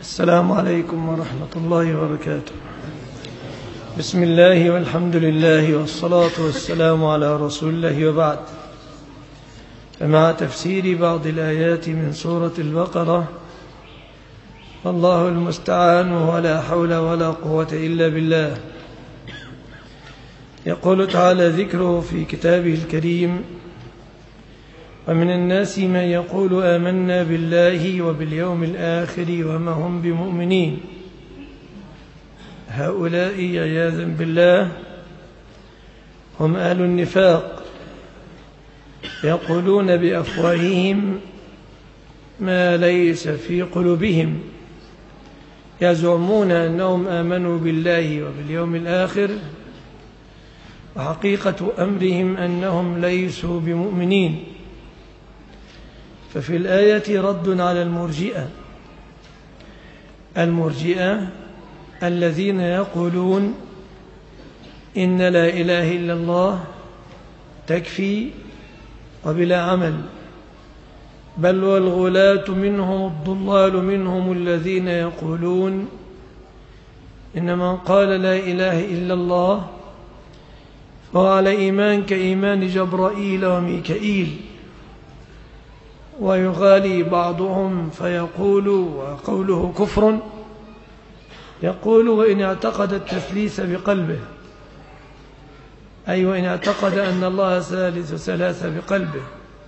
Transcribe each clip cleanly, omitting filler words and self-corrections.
السلام عليكم ورحمة الله وبركاته. بسم الله والحمد لله والصلاة والسلام على رسول الله وبعد. فمع تفسير بعض الآيات من سورة البقرة، والله المستعان ولا حول ولا قوة إلا بالله. يقول تعالى ذكره في كتابه الكريم: ومن الناس من يقول آمنا بالله وباليوم الآخر وما هم بمؤمنين. هؤلاء عياذا بالله هم أهل النفاق، يقولون بأفواههم ما ليس في قلوبهم، يزعمون أنهم آمنوا بالله وباليوم الآخر، وحقيقة أمرهم أنهم ليسوا بمؤمنين. ففي الآية رد على المرجئة الذين يقولون إن لا إله إلا الله تكفي وبلا عمل، بل والغلاة منهم الضلال منهم الذين يقولون إن من قال لا إله إلا الله فهو على إيمان كإيمان جبرائيل وميكائيل. ويغالي بعضهم فيقول وقوله كفر، يقول وإن اعتقد التثليث بقلبه، أي وإن اعتقد أن الله ثالث ثلاثة بقلبه،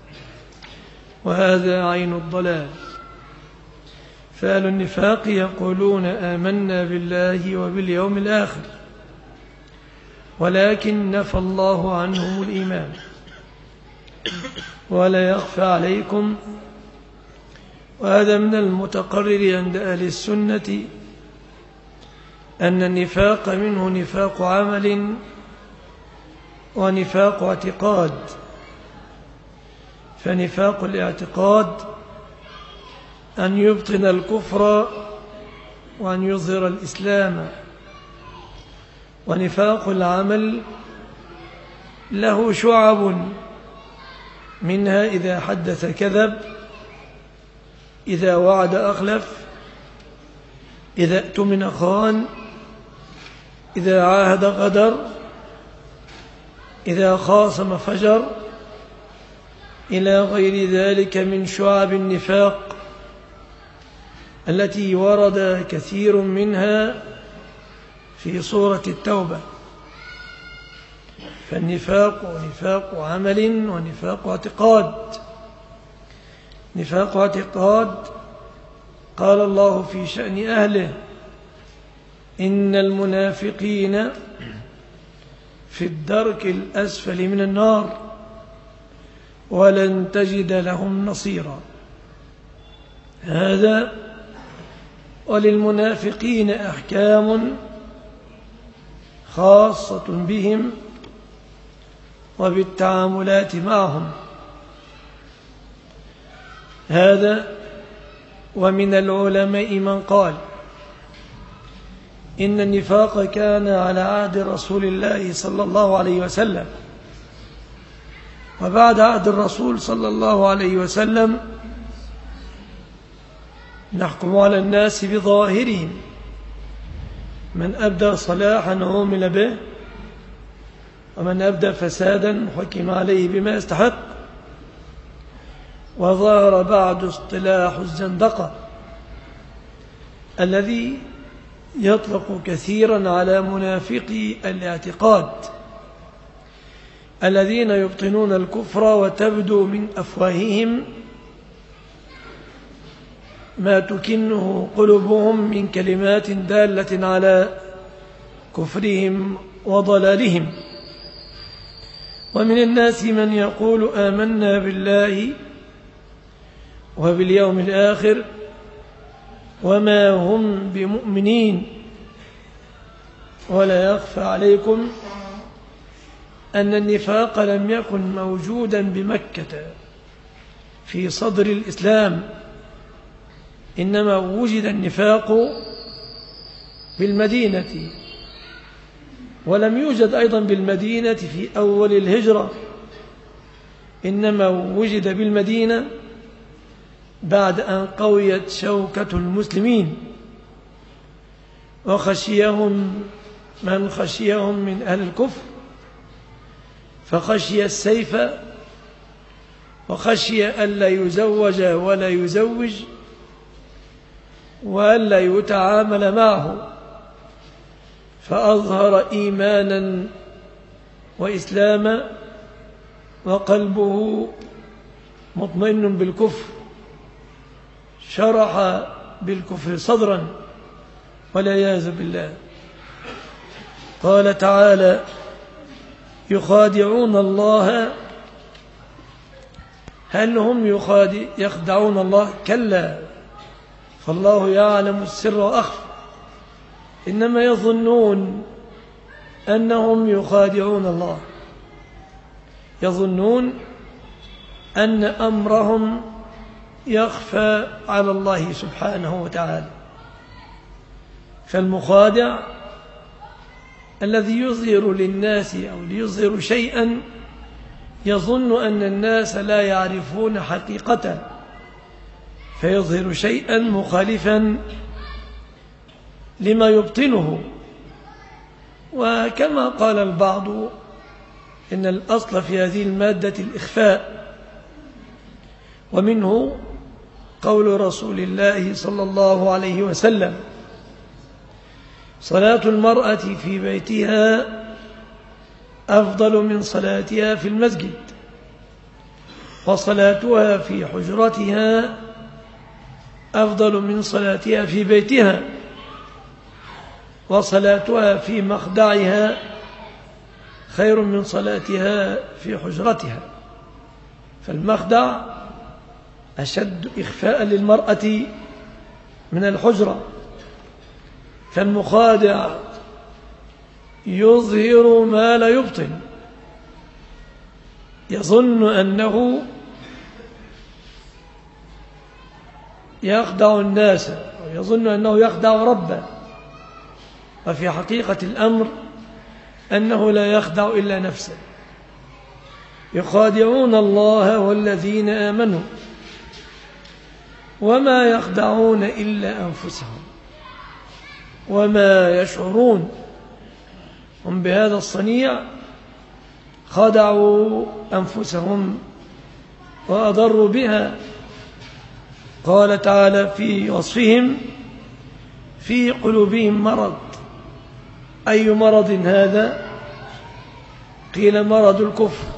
وهذا عين الضلال. فأهل النفاق يقولون آمنا بالله وباليوم الآخر، ولكن نفى الله عنهم الإيمان. ولا يخفى عليكم، وهذا من المتقرر عند أهل السنة، أن النفاق منه نفاق عمل ونفاق اعتقاد. فنفاق الاعتقاد أن يبطن الكفر وأن يظهر الإسلام، ونفاق العمل له شعب، منها إذا حدث كذب، إذا وعد أخلف، إذا اؤتمن خان، إذا عاهد غدر، إذا خاصم فجر، إلى غير ذلك من شعب النفاق التي ورد كثير منها في سورة التوبة. فالنفاق نفاق عمل ونفاق اعتقاد. نفاق اعتقاد قال الله في شأن أهله: إن المنافقين في الدرك الأسفل من النار ولن تجد لهم نصيرا. هذا وللمنافقين أحكام خاصة بهم وبالتعاملات معهم. هذا ومن العلماء من قال إن النفاق كان على عهد رسول الله صلى الله عليه وسلم، وبعد عهد الرسول صلى الله عليه وسلم نحكم على الناس بظاهرهم، من أبدى صلاحا عمل به، ومن أبدى فسادا حكم عليه بما يستحق. وظهر بعد اصطلاح الزندقة الذي يطلق كثيرا على منافقي الاعتقاد، الذين يبطنون الكفر وتبدو من أفواههم ما تكنه قلوبهم من كلمات دالة على كفرهم وضلالهم. ومن الناس من يقول آمنا بالله وباليوم الآخر وما هم بمؤمنين. ولا يخفى عليكم أن النفاق لم يكن موجودا بمكة في صدر الإسلام، إنما وجد النفاق بالمدينة، ولم يوجد أيضا بالمدينة في أول الهجرة، إنما وجد بالمدينة بعد أن قويت شوكة المسلمين وخشيهم من خشيهم من أهل الكفر، فخشي السيف وخشي ألا يزوج ولا يزوج وألا يتعامل معه، فأظهر إيمانا وإسلاما وقلبه مطمئن بالكفر، شرح بالكفر صدرا والعياذ بالله. قال تعالى: يخادعون الله. هل هم يخدعون الله؟ كلا، فالله يعلم السر وأخفى، إنما يظنون أنهم يخادعون الله، يظنون أن أمرهم يخفى على الله سبحانه وتعالى. فالمخادع الذي يظهر للناس أو ليظهر شيئا يظن أن الناس لا يعرفون حقيقته، فيظهر شيئا مخالفا لما يبطنه. وكما قال البعض إن الأصل في هذه المادة الإخفاء، ومنه قول رسول الله صلى الله عليه وسلم: صلاة المرأة في بيتها أفضل من صلاتها في المسجد، وصلاتها في حجرتها أفضل من صلاتها في بيتها، وصلاتها في مخدعها خير من صلاتها في حجرتها. فالمخدع أشد إخفاء للمرأة من الحجرة. فالمخادع يظهر ما لا يبطن، يظن أنه يخدع الناس ويظن أنه يخدع ربه، وفي حقيقة الأمر أنه لا يخدع إلا نفسه. يخادعون الله والذين آمنوا وما يخدعون إلا أنفسهم وما يشعرون. هم بهذا الصنيع خدعوا أنفسهم وأضروا بها. قال تعالى في وصفهم: في قلوبهم مرض. أي مرض هذا؟ قيل مرض الكفر،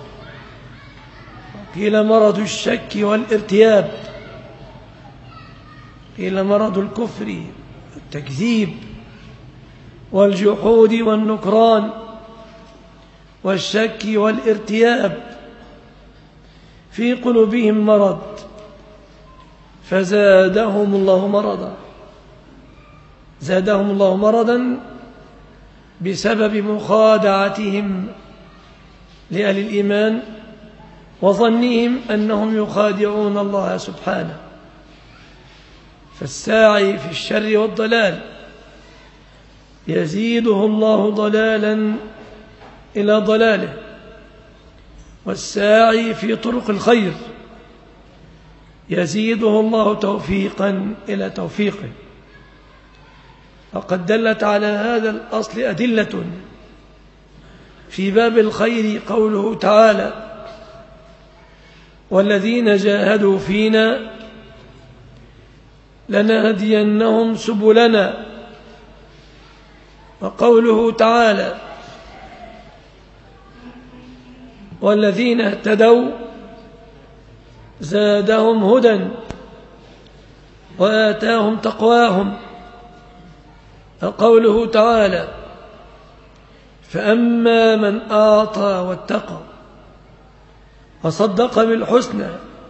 قيل مرض الشك والارتياب، قيل مرض الكفر التكذيب والجحود والنكران والشك والارتياب. في قلوبهم مرض فزادهم الله مرضا، زادهم الله مرضا بسبب مخادعتهم لأهل الإيمان وظنهم أنهم يخادعون الله سبحانه. فالساعي في الشر والضلال يزيده الله ضلالا إلى ضلاله، والساعي في طرق الخير يزيده الله توفيقا إلى توفيقه. وقد دلت على هذا الأصل أدلة في باب الخير قوله تعالى: والذين جاهدوا فينا لنهدينهم سبلنا. وقوله تعالى: والذين اهتدوا زادهم هدى وآتاهم تقواهم. وقوله تعالى: فأما من أعطى واتقى وصدق بالحسنى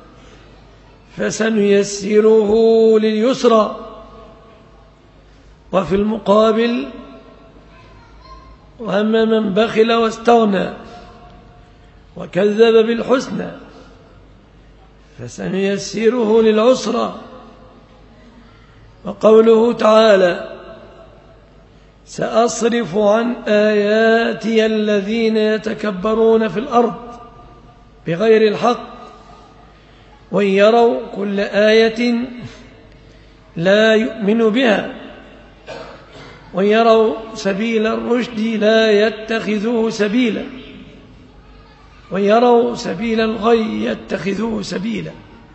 فسنيسره لليسرى. وفي المقابل: وأما من بخل واستغنى وكذب بالحسنى فسنيسره للعسرى. وقوله تعالى: سأصرف عن آياتي الذين يتكبرون في الأرض بغير الحق وإن يروا كل آية لا يؤمنوا بها ويروا سبيل الرشد لا يتخذوه سبيلا، ويروا سبيل الغي يتخذوه سبيلا،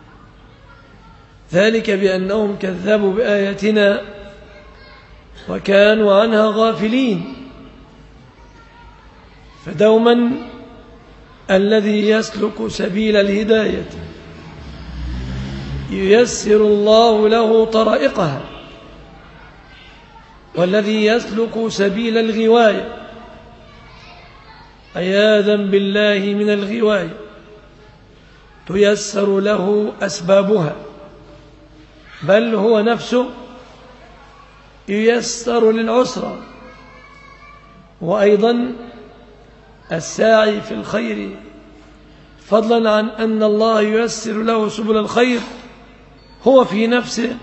ذلك بأنهم كذبوا بآياتنا وكانوا عنها غافلين. فدوما الذي يسلك سبيل الهداية ييسر الله له طرائقها، والذي يسلك سبيل الغواية عياذا بالله من الغواية تيسر له أسبابها، بل هو نفسه ييسر للعسرى. وأيضا الساعي في الخير فضلا عن أن الله ييسر له سبل الخير هو في نفسه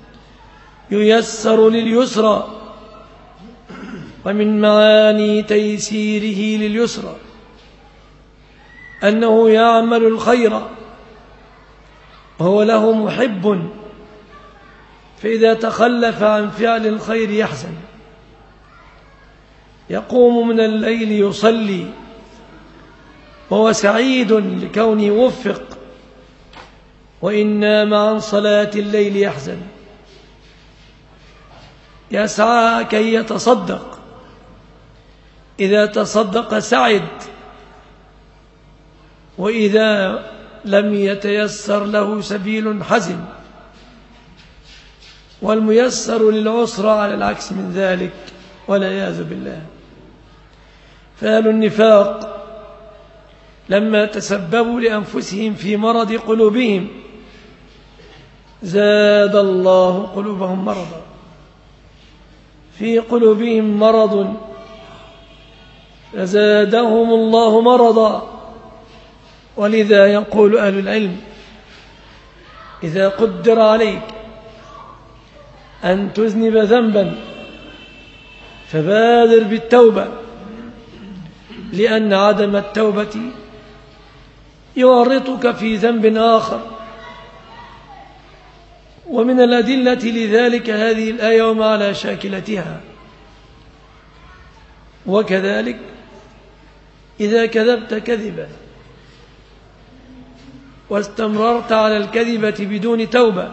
ييسر لليسرى. ومن معاني تيسيره لليسرى أنه يعمل الخير وهو له محب، فإذا تخلف عن فعل الخير يحزن، يقوم من الليل يصلي وهو سعيد لكونه وفق، وإن نام عن صلاة الليل يحزن، يسعى كي يتصدق، إذا تصدق سعد، وإذا لم يتيسر له سبيل حزن. والميسر للعسرى على العكس من ذلك والعياذ بالله. فأهل النفاق لما تسببوا لأنفسهم في مرض قلوبهم زاد الله قلوبهم مرضا، في قلوبهم مرض فزادهم الله مرضا. ولذا يقول أهل العلم إذا قدر عليك أن تذنب ذنبا فبادر بالتوبة، لأن عدم التوبة يورطك في ذنب آخر. ومن الأدلة لذلك هذه الآية وما على شاكلتها. وكذلك إذا كذبت كذبا واستمررت على الكذبة بدون توبة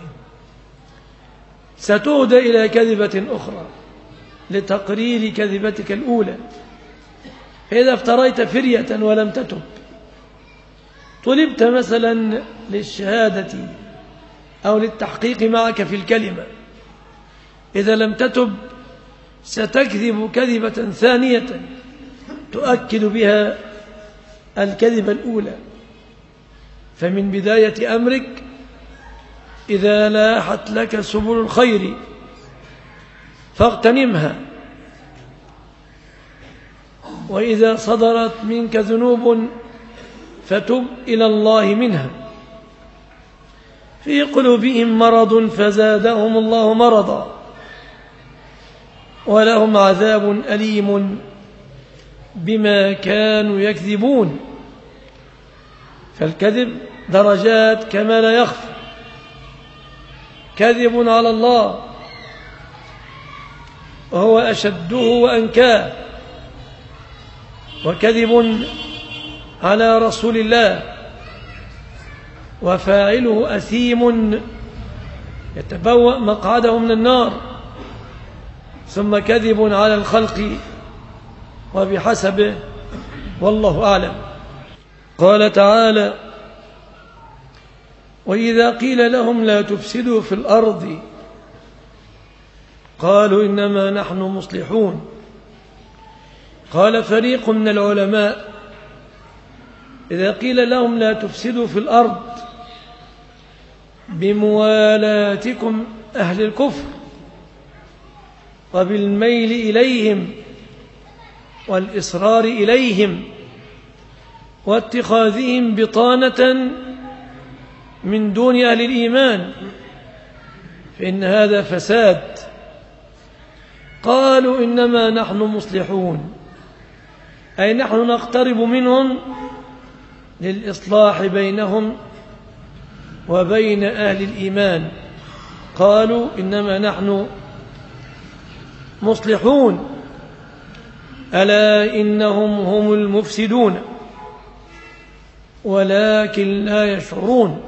ستهدى إلى كذبة أخرى لتقرير كذبتك الأولى. فإذا افتريت فرية ولم تتب، طلبت مثلا للشهادة أو للتحقيق معك في الكلمة، إذا لم تتب ستكذب كذبة ثانية تؤكد بها الكذبة الأولى. فمن بداية أمرك إذا لاحت لك سبل الخير فاغتنمها، وإذا صدرت منك ذنوب فتب إلى الله منها. في قلوبهم مرض فزادهم الله مرضا ولهم عذاب أليم بما كانوا يكذبون. فالكذب درجات كما لا يخفى، كذب على الله وهو أشده وأنكاه، وكذب على رسول الله وفاعله أثيم يتبوأ مقعده من النار، ثم كذب على الخلق وبحسبه، والله أعلم. قال تعالى: وإذا قيل لهم لا تفسدوا في الأرض قالوا إنما نحن مصلحون. قال فريق من العلماء: إذا قيل لهم لا تفسدوا في الأرض بموالاتكم أهل الكفر وبالميل إليهم والإصرار إليهم واتخاذهم بطانة من دون أهل الإيمان فإن هذا فساد. قالوا إنما نحن مصلحون، أي نحن نقترب منهم للإصلاح بينهم وبين أهل الإيمان. قالوا إنما نحن مصلحون ألا إنهم هم المفسدون ولكن لا يشعرون.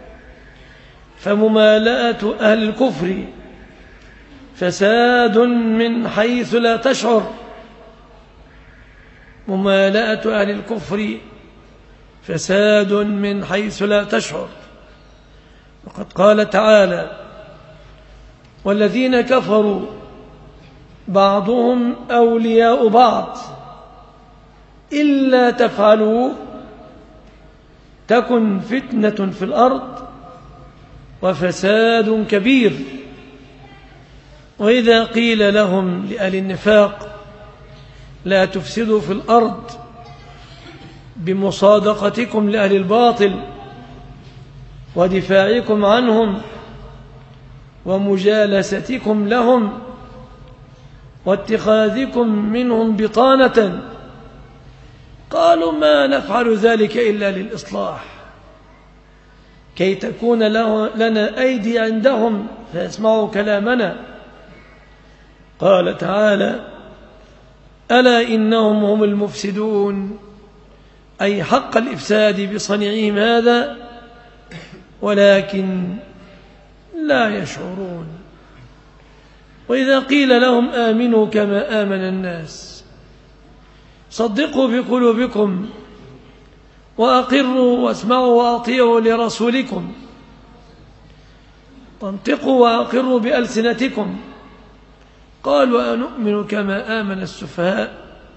فممالأة أهل الكفر فساد من حيث لا تشعر. ممالأة أهل الكفر فساد من حيث لا تشعر. وقد قال تعالى: والذين كفروا بعضهم أولياء بعض إلا تفعلوا تكن فتنة في الأرض وفساد كبير. وإذا قيل لهم لأهل النفاق لا تفسدوا في الأرض بمصادقتكم لأهل الباطل ودفاعكم عنهم ومجالستكم لهم واتخاذكم منهم بطانة، قالوا ما نفعل ذلك إلا للإصلاح كي تكون لنا أيدي عندهم فيسمعوا كلامنا. قال تعالى: ألا إنهم هم المفسدون، أي حق الإفساد بصنيعهم هذا ولكن لا يشعرون. وإذا قيل لهم آمنوا كما آمن الناس صدقوا بقلوبكم وأقروا واسمعوا وأطيعوا لرسولكم، وانطقوا وأقروا بألسنتكم، قالوا أنؤمن كما آمن السفهاء،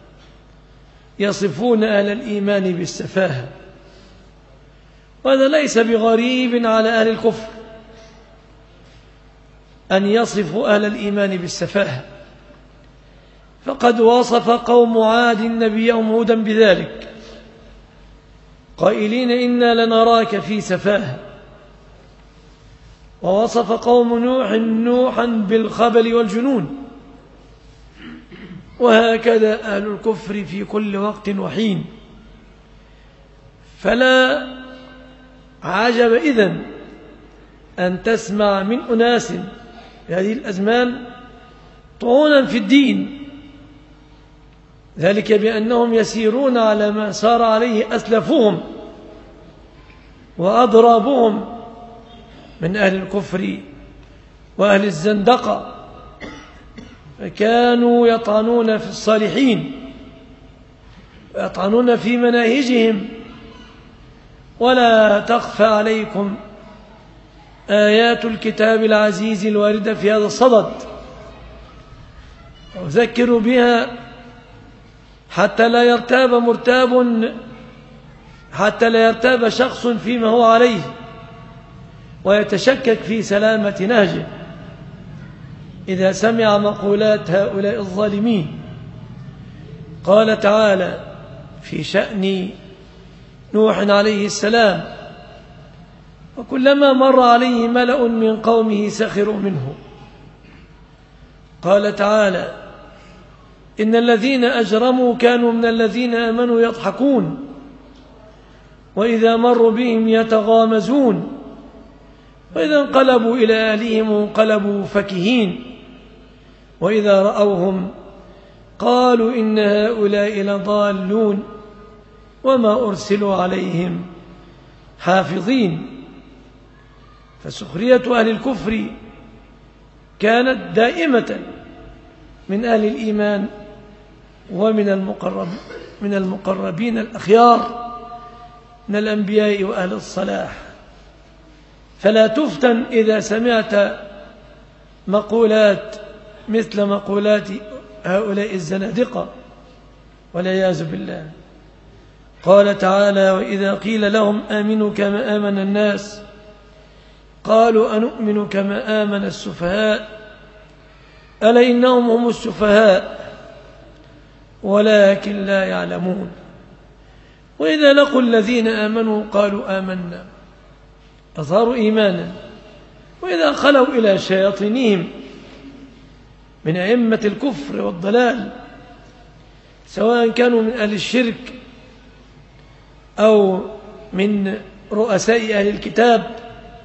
يصفون أهل الإيمان بالسفاهة. وهذا ليس بغريب على أهل الكفر أن يصفوا أهل الإيمان بالسفاهة، فقد وصف قوم عاد نبيهم هودا بذلك قائلين إنا لنراك في سفاهة، ووصف قوم نوح نوحا بالخبل والجنون. وهكذا أهل الكفر في كل وقت وحين. فلا عجب إذن أن تسمع من أناس في هذه الأزمان طعونا في الدين، ذلك بأنهم يسيرون على ما سار عليه أسلفهم وأضرابهم من أهل الكفر وأهل الزندقة، فكانوا يطعنون في الصالحين ويطعنون في مناهجهم. ولا تخفى عليكم آيات الكتاب العزيز الواردة في هذا الصدد، وذكروا بها حتى لا يرتاب شخص فيما هو عليه ويتشكك في سلامة نهجه إذا سمع مقولات هؤلاء الظالمين. قال تعالى في شأن نوح عليه السلام: وكلما مر عليه ملأ من قومه سخروا منه. قال تعالى: إن الذين أجرموا كانوا من الذين آمنوا يضحكون وإذا مروا بهم يتغامزون وإذا انقلبوا إلى أهلهم انقلبوا فكهين وإذا رأوهم قالوا إن هؤلاء لضالون وما أرسلوا عليهم حافظين. فسخرية أهل الكفر كانت دائمة من أهل الإيمان ومن المقربين الأخيار من الأنبياء وأهل الصلاح. فلا تفتن إذا سمعت مقولات مثل مقولات هؤلاء الزنادقة والعياذ بالله. قال تعالى: وإذا قيل لهم آمنوا كما آمن الناس قالوا أنؤمن كما آمن السفهاء ألا إنهم هم السفهاء ولكن لا يعلمون. وإذا لقوا الذين آمنوا قالوا آمنا، أظهروا إيمانا. وإذا خلوا إلى شياطينهم من أئمة الكفر والضلال سواء كانوا من أهل الشرك أو من رؤساء أهل الكتاب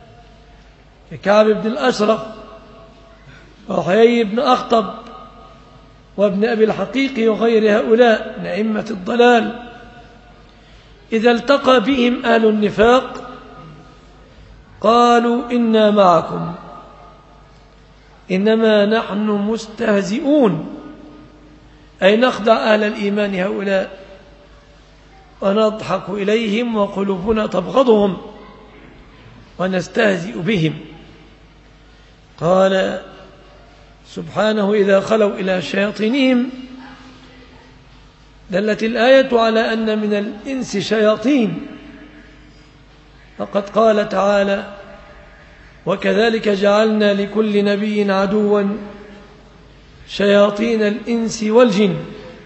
ككعب بن الأشرف وحيي بن أخطب وابن أبي الحقيق وغير هؤلاء من أئمة الضلال إذا التقى بهم أهل النفاق قالوا إنا معكم إنما نحن مستهزئون، أي نخدع أهل الإيمان هؤلاء ونضحك إليهم وقلوبنا تبغضهم ونستهزئ بهم. قال سبحانه إذا خلوا إلى شياطينهم، دلت الآية على أن من الإنس شياطين، فقد قال تعالى وكذلك جعلنا لكل نبي عدوا شياطين الإنس والجن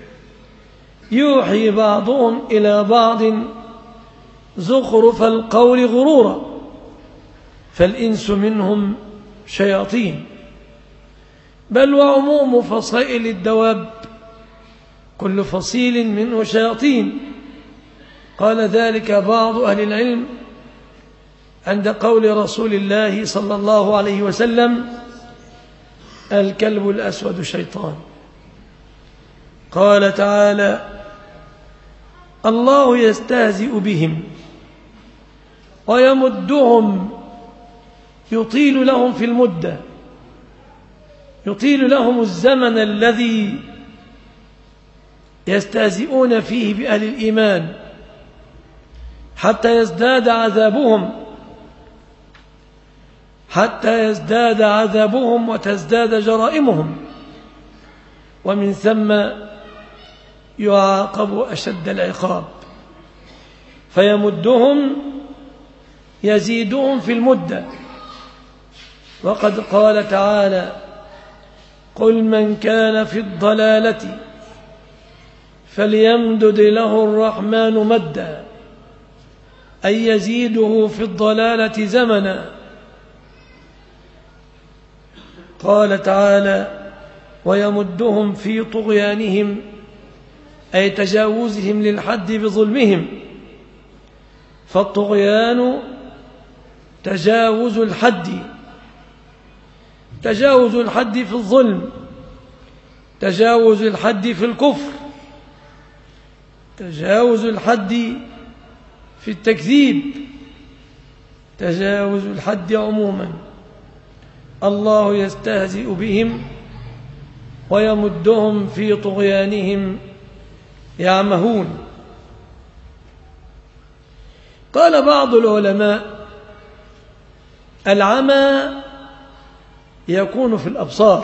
يوحي بعضهم إلى بعض زخرف القول غرورا، فالإنس منهم شياطين، بل وعموم فصائل الدواب كل فصيل منه شياطين. قال ذلك بعض أهل العلم عند قول رسول الله صلى الله عليه وسلم الكلب الأسود شيطان. قال تعالى الله يستهزئ بهم ويمدهم، يطيل لهم في المدة، يطيل لهم الزمن الذي يستهزئون فيه بأهل الإيمان حتى يزداد عذابهم وتزداد جرائمهم، ومن ثم يعاقب أشد العقاب، فيمدهم يزيدهم في المدة. وقد قال تعالى قل من كان في الضلالة فليمدد له الرحمن مدا، أي يزيده في الضلالة زمنا. قال تعالى ويمدهم في طغيانهم، أي تجاوزهم للحد بظلمهم، فالطغيان تجاوز الحد، تجاوز الحد في الظلم، تجاوز الحد في الكفر، تجاوز الحد في التكذيب، تجاوز الحد عموما. الله يستهزئ بهم ويمدهم في طغيانهم يعمهون. قال بعض العلماء العمى يكون في الأبصار،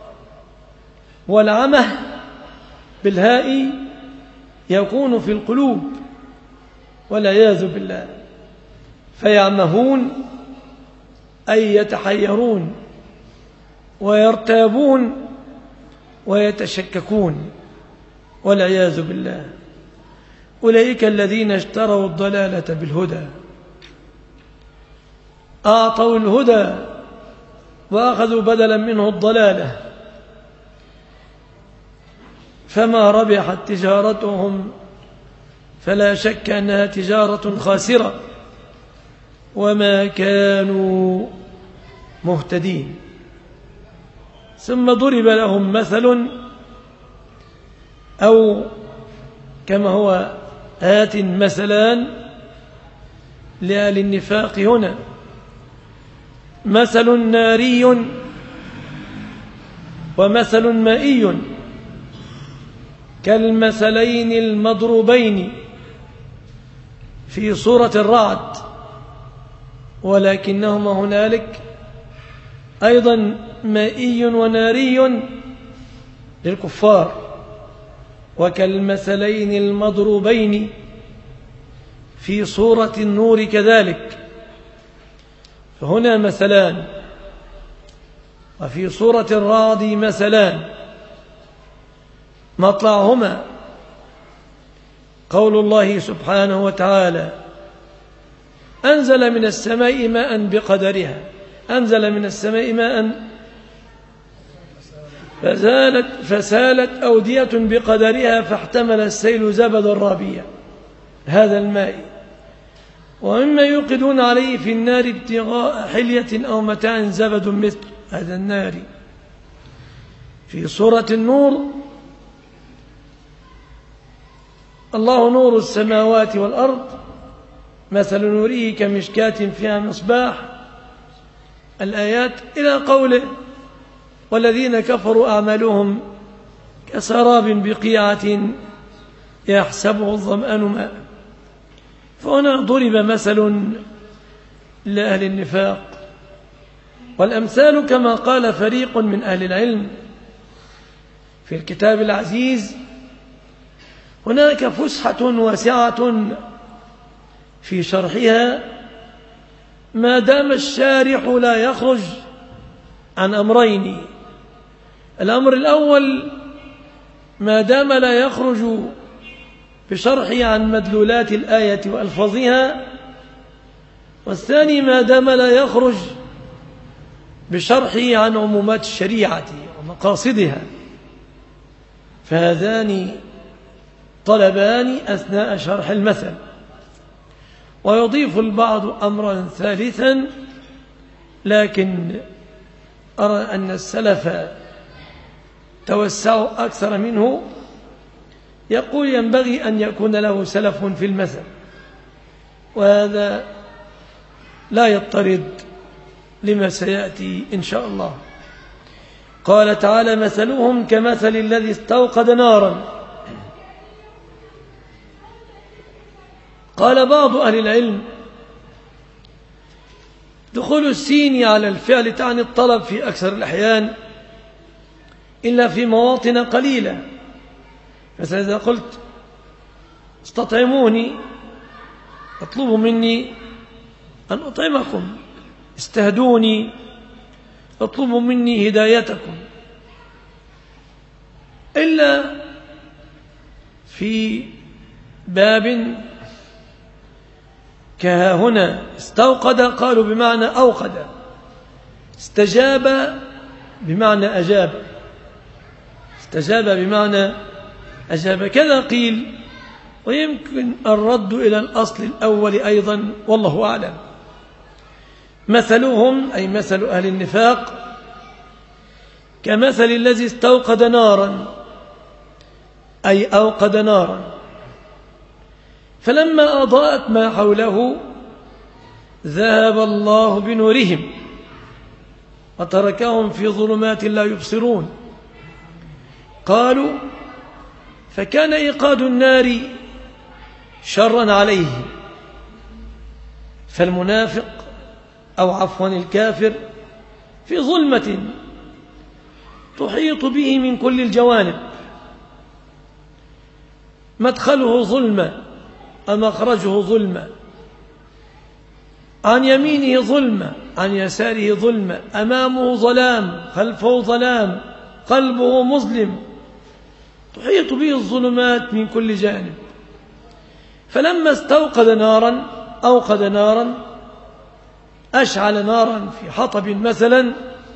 والعمى بالهاء يكون في القلوب والعياذ بالله، فيعمهون أي يتحيرون ويرتابون ويتشككون والعياذ بالله. أولئك الذين اشتروا الضلالة بالهدى، أعطوا الهدى وأخذوا بدلا منه الضلالة، فما ربحت تجارتهم، فلا شك أنها تجارة خاسرة، وما كانوا مهتدين. ثم ضرب لهم مثل، أو كما هو آت مثلان لأهل النفاق هنا، مثل ناري ومثل مائي كالمثلين المضروبين في سورة الرعد، ولكنهما هنالك أيضا مائي وناري للكفار، وكالمثلين المضروبين في سورة النور كذلك، فهنا مثلان، وفي سورة الرعد مثلان، مطلعهما قول الله سبحانه وتعالى أنزل من السماء ماء بقدرها، أنزل من السماء ماء فسالت أودية بقدرها فاحتمل السيل زبدا رابيا، هذا الماء. ومما يوقدون عليه في النار ابتغاء حلية أو متاع زبد مثل هذا النار. في سورة النور الله نور السماوات والأرض مثل نوره كمشكاة فيها مصباح الآيات إلى قوله والذين كفروا أعمالهم كسراب بقيعة يحسبه الظمآن ماء. فهنا ضرب مثل لأهل النفاق، والأمثال كما قال فريق من أهل العلم في الكتاب العزيز هناك فسحة واسعة في شرحها ما دام الشارح لا يخرج عن أمرين. الأمر الأول ما دام لا يخرج بشرحه عن مدلولات الآية وألفاظها، والثاني ما دام لا يخرج بشرحه عن عمومات الشريعة ومقاصدها. فهذان طلبان أثناء شرح المثل. ويضيف البعض أمرا ثالثا، لكن أرى أن السلف توسعوا أكثر منه. يقول ينبغي أن يكون له سلف في المثل، وهذا لا يضطرد لما سيأتي إن شاء الله. قال تعالى مثلهم كمثل الذي استوقد نارا. قال بعض أهل العلم دخول السين على الفعل تعني الطلب في أكثر الأحيان إلا في مواطن قليلة. مثلا إذا قلت استطعموني اطلبوا مني أن أطعمكم، استهدوني اطلبوا مني هدايتكم، إلا في باب كها هنا استوقد قالوا بمعنى أوقد، استجاب بمعنى أجاب، استجاب بمعنى أجاب، كذا قيل. ويمكن الرد إلى الأصل الأول أيضا والله أعلم. مثلهم أي مثل أهل النفاق كمثل الذي استوقد نارا أي أوقد نارا، فلما أضاءت ما حوله ذهب الله بنورهم وتركهم في ظلمات لا يبصرون. قالوا فكان إيقاد النار شرا عليه، فالمنافق أو عفوا الكافر في ظلمة تحيط به من كل الجوانب، مدخله ظلمة ومخرجه ظلمة، عن يمينه ظلمة عن يساره ظلمة، أمامه ظلام خلفه ظلام، قلبه مظلم، تحيط به الظلمات من كل جانب. فلما استوقد نارا أوقد نارا، أشعل نارا في حطب مثلا،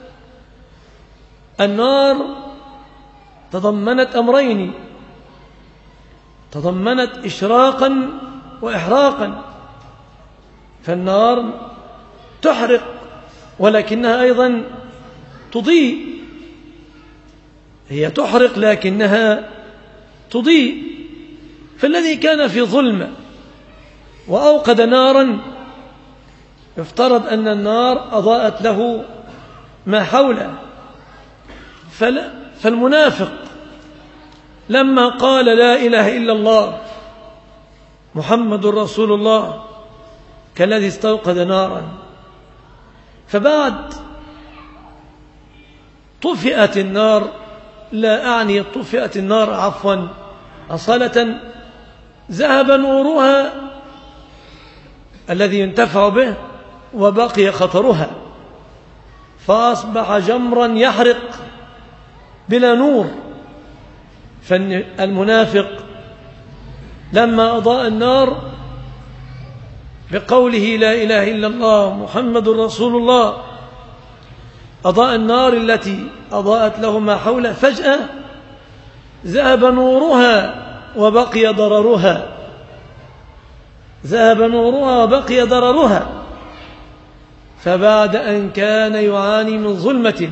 النار تضمنت أمرين، تضمنت إشراقا وإحراقا. فالنار تحرق ولكنها أيضا تضيء، هي تحرق لكنها تضيء. فالذي كان في ظلمة وأوقد نارا يفترض أن النار أضاءت له ما حوله. فالمنافق لما قال لا إله إلا الله محمد رسول الله كالذي استوقد نارا، فبعد طفئت النار، لا أعني طفئت النار عفوا أصالة، ذهب نورها الذي ينتفع به وبقي خطرها، فأصبح جمرا يحرق بلا نور. فالمنافق لما أضاء النار بقوله لا إله إلا الله محمد رسول الله، أضاء النار التي أضاءت له ما حوله، فجأة ذهب نورها وبقي ضررها، ذهب نورها وبقي ضررها. فبعد أن كان يعاني من ظلمة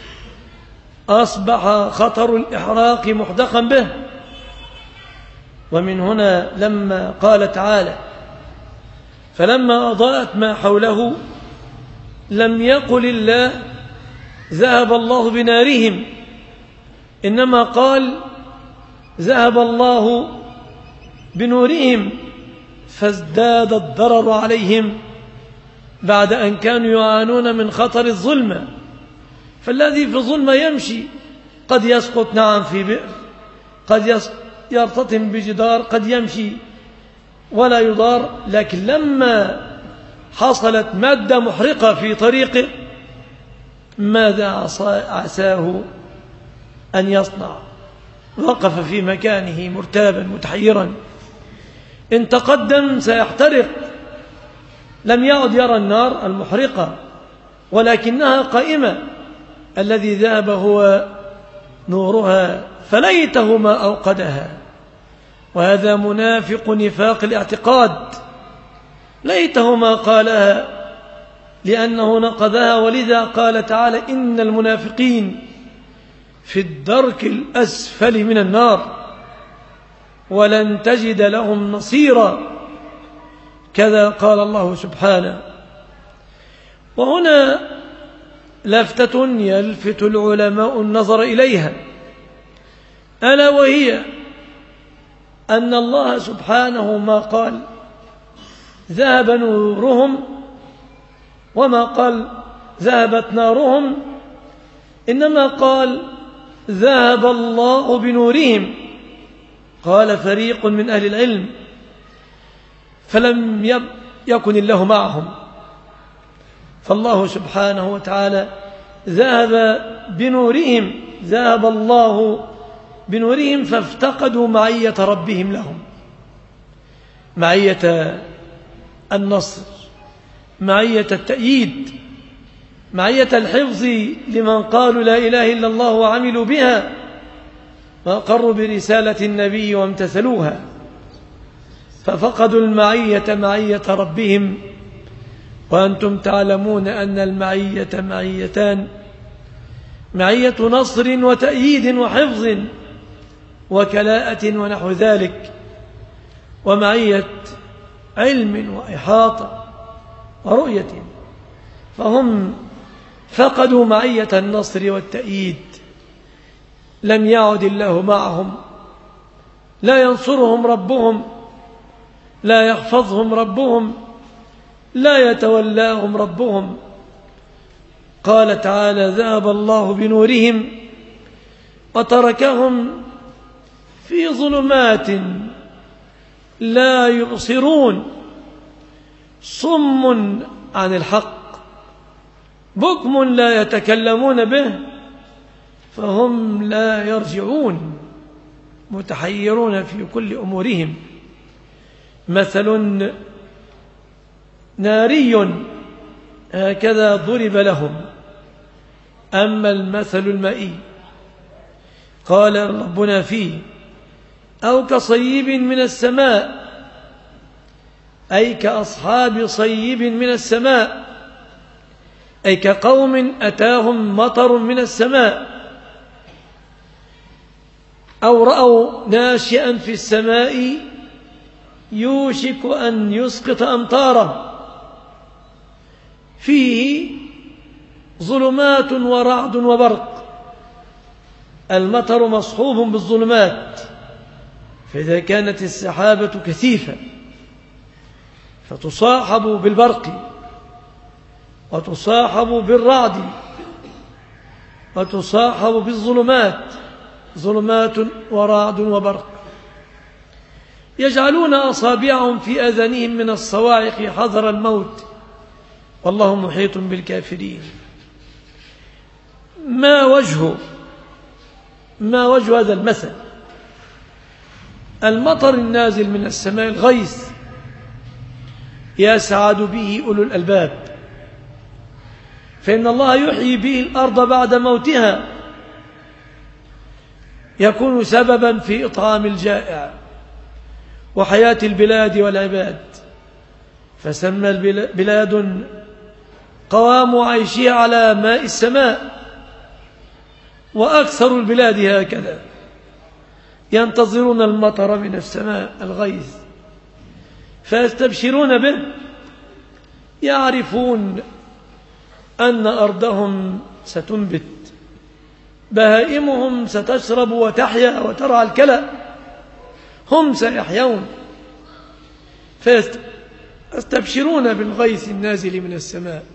أصبح خطر الإحراق محدقا به، ومن هنا لما قال تعالى فلما أضاءت ما حوله لم يقل الله ذهب الله بنارهم، إنما قال ذهب الله بنورهم فازداد الضرر عليهم بعد أن كانوا يعانون من خطر الظلمة. فالذي في الظلمة يمشي قد يسقط نعم في بئر، قد يرتطم بجدار، قد يمشي ولا يضار، لكن لما حصلت مادة محرقة في طريقه ماذا عساه أن يصنع؟ وقف في مكانه مرتابا متحيرا، إن تقدم سيحترق. لم يعد يرى النار المحرقة ولكنها قائمة، الذي ذهب هو نورها فليته ما أوقدها. وهذا منافق نفاق الاعتقاد، ليته ما قالها لأنه نقضها. ولذا قال تعالى إن المنافقين في الدرك الأسفل من النار ولن تجد لهم نصيرا، كذا قال الله سبحانه. وهنا لفتة يلفت العلماء النظر إليها، ألا وهي أن الله سبحانه ما قال ذهب نورهم وما قال ذهبت نارهم، إنما قال ذهب الله بنورهم. قال فريق من أهل العلم فلم يكن الله معهم، فالله سبحانه وتعالى ذهب بنورهم، ذهب الله بنورهم فافتقدوا معية ربهم لهم، معية النصر، معية التأييد، معية الحفظ لمن قالوا لا إله إلا الله وعملوا بها وأقروا برسالة النبي وامتثلوها، ففقدوا المعية معية ربهم. وأنتم تعلمون أن المعية معيتان: معية نصر وتأييد وحفظ وكلاءة ونحو ذلك، ومعية علم وإحاطة ورؤية. فهم فقدوا معية النصر والتأييد، لم يعد الله معهم، لا ينصرهم ربهم، لا يحفظهم ربهم، لا يتولاهم ربهم. قال تعالى ذهب الله بنورهم وتركهم في ظلمات لا يبصرون، صم عن الحق، بكم لا يتكلمون به، فهم لا يرجعون، متحيرون في كل أمورهم. مثل ناري هكذا ضرب لهم، أما المثل المائي قال ربنا فيه أو كصيب من السماء، أي كأصحاب صيب من السماء، أي كقوم أتاهم مطر من السماء، أو رأوا ناشئا في السماء يوشك أن يسقط أمطاره، فيه ظلمات ورعد وبرق. المطر مصحوب بالظلمات، فإذا كانت السحابة كثيفة فتصاحب بالبرق وتصاحب بالرعد وتصاحب بالظلمات، ظلمات ورعد وبرق. يجعلون أصابعهم في آذانهم من الصواعق حذر الموت، والله محيط بالكافرين. ما وجه هذا المثل؟ المطر النازل من السماء، الغيث، يسعد به أولو الألباب، فإن الله يحيي به الأرض بعد موتها، يكون سببا في إطعام الجائع وحياة البلاد والعباد. فسمى البلاد قوام عيشها على ماء السماء، وأكثر البلاد هكذا ينتظرون المطر من السماء، الغيث، فيستبشرون به، يعرفون أن أرضهم ستنبت، بهائمهم ستشرب وتحيا وترعى الكلى، هم سيحيون، فيستبشرون بالغيث النازل من السماء.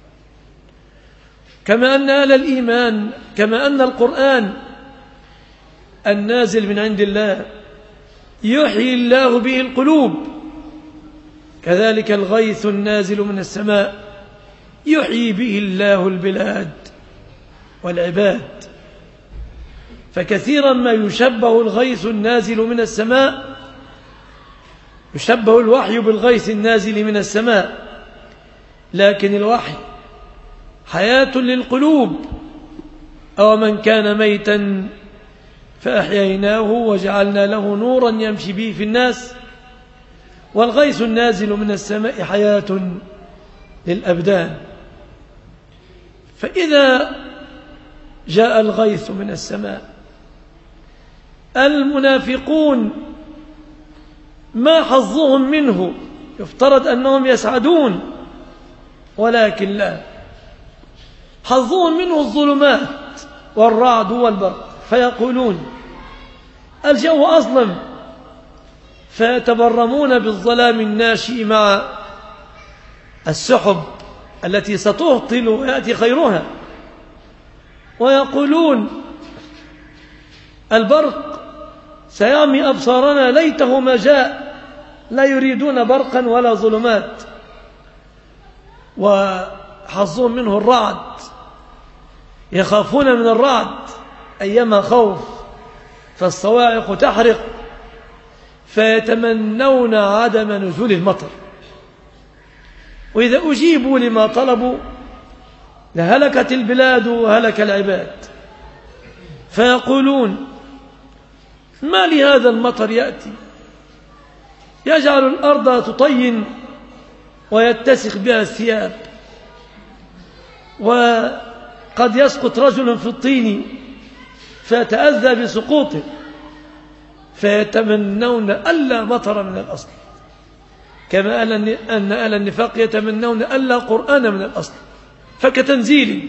كما أن أهل الإيمان، كما أن القرآن النازل من عند الله يحيي الله به القلوب، كذلك الغيث النازل من السماء يحيي به الله البلاد والعباد. فكثيرا ما يشبه الغيث النازل من السماء، يشبه الوحي بالغيث النازل من السماء، لكن الوحي حياة للقلوب. أو من كان ميتا فأحييناه وجعلنا له نورا يمشي به في الناس، والغيث النازل من السماء حياة للأبدان. فإذا جاء الغيث من السماء، المنافقون ما حظهم منه؟ يفترض أنهم يسعدون، ولكن لا، حظهم منه الظلمات والرعد والبرق، فيقولون الجو أظلم، فيتبرمون بالظلام الناشئ مع السحب التي ستهطل ويأتي خيرها، ويقولون البرق سيعمي أبصارنا ليته ما جاء، لا يريدون برقا ولا ظلمات. وحظهم منه الرعد، يخافون من الرعد أيما خوف، فالصواعق تحرق، فيتمنون عدم نزول المطر، وإذا أجيبوا لما طلبوا لهلكت البلاد وهلك العباد. فيقولون ما لهذا المطر يأتي يجعل الأرض تطين ويتسخ بها الثياب، وقد يسقط رجل في الطين فيتأذى بسقوطه، فيتمنون ألا مطر من الأصل، كما أن أهل النفاق يتمنون ألا قرآن من الأصل. فكتنزيل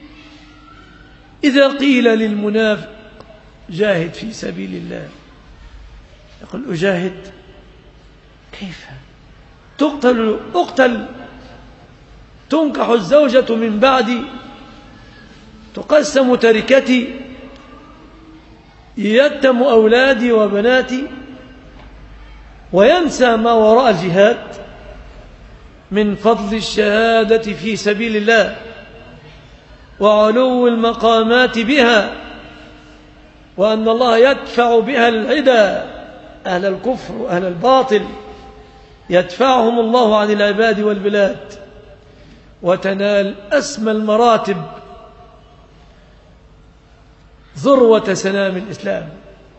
إذا قيل للمنافق جاهد في سبيل الله، يقول أجاهد كيف؟ أقتل، تنكح الزوجة من بعدي، تقسم تركتي، يتم أولادي وبناتي، وينسى ما وراء الجهاد من فضل الشهادة في سبيل الله وعلو المقامات بها، وأن الله يدفع بها العدا، أهل الكفر وأهل الباطل يدفعهم الله عن العباد والبلاد، وتنال أسمى المراتب ذروة سنام الإسلام.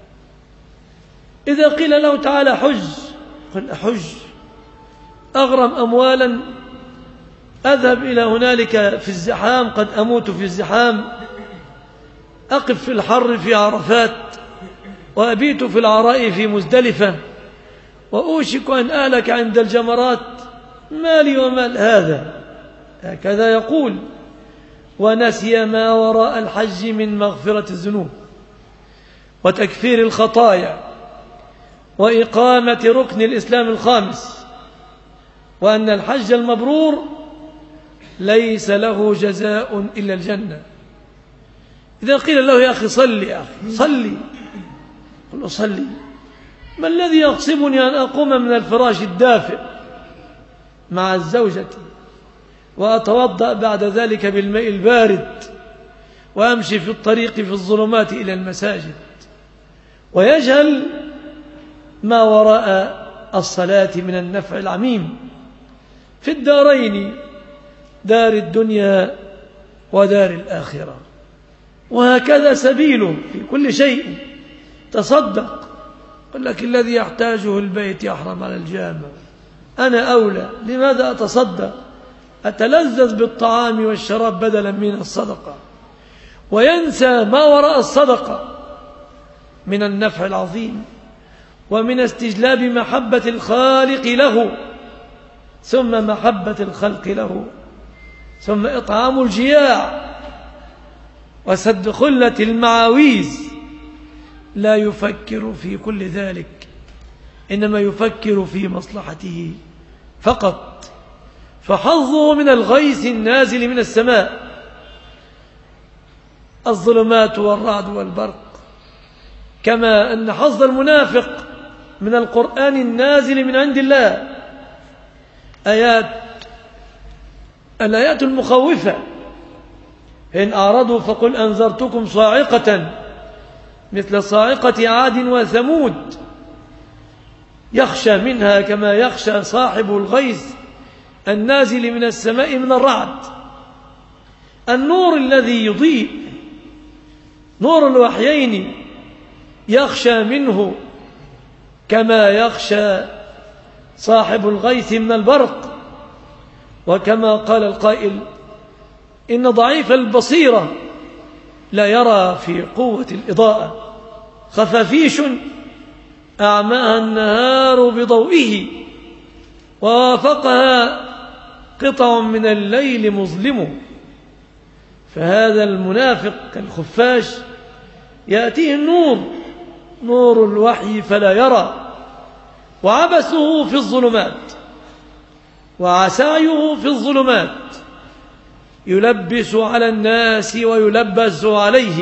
إذا قيل له تعالى حج، قل أحج، أغرم أموالا، أذهب إلى هنالك في الزحام، قد أموت في الزحام، أقف في الحر في عرفات، وأبيت في العراء في مزدلفة، وأوشك أن أهلك عند الجمرات، مالي ومال هذا، هكذا يقول. ونسي ما وراء الحج من مغفرة الذنوب وتكفير الخطايا وإقامة ركن الإسلام الخامس، وأن الحج المبرور ليس له جزاء إلا الجنة. إذا قيل له يا أخي صلي، يا أخي صلي، قل أصلي، ما الذي يقصبني أن أقوم من الفراش الدافئ مع الزوجة وأتوضأ بعد ذلك بالماء البارد وأمشي في الطريق في الظلمات إلى المساجد، ويجهل ما وراء الصلاة من النفع العميم في الدارين، دار الدنيا ودار الآخرة. وهكذا سبيله في كل شيء. تصدق، قل لك الذي يحتاجه البيت يحرم على الجامع، أنا أولى، لماذا أتصدق؟ أتلذذ بالطعام والشراب بدلا من الصدقة، وينسى ما وراء الصدقة من النفع العظيم ومن استجلاب محبة الخالق له ثم محبة الخلق له ثم إطعام الجياع وسد خلة المعاويز. لا يفكر في كل ذلك، إنما يفكر في مصلحته فقط. فحظه من الغيث النازل من السماء، الظلمات والرعد والبرق، كما أن حظ المنافق من القرآن النازل من عند الله، الآيات المخوفة. إن أعرضوا فقل أنذرتكم صاعقة مثل صاعقة عاد وثمود، يخشى منها كما يخشى صاحب الغيث النازل من السماء من الرعد. النور الذي يضيء، نور الوحيين، يخشى منه كما يخشى صاحب الغيث من البرق. وكما قال القائل: إن ضعيف البصيرة لا يرى في قوة الإضاءة، خفافيش أعماها النهار بضوئه، ووافقها قطع من الليل مظلم. فهذا المنافق الخفاش يأتيه النور، نور الوحي، فلا يرى، وعبثه في الظلمات وعسعيه في الظلمات، يلبس على الناس ويلبس عليه،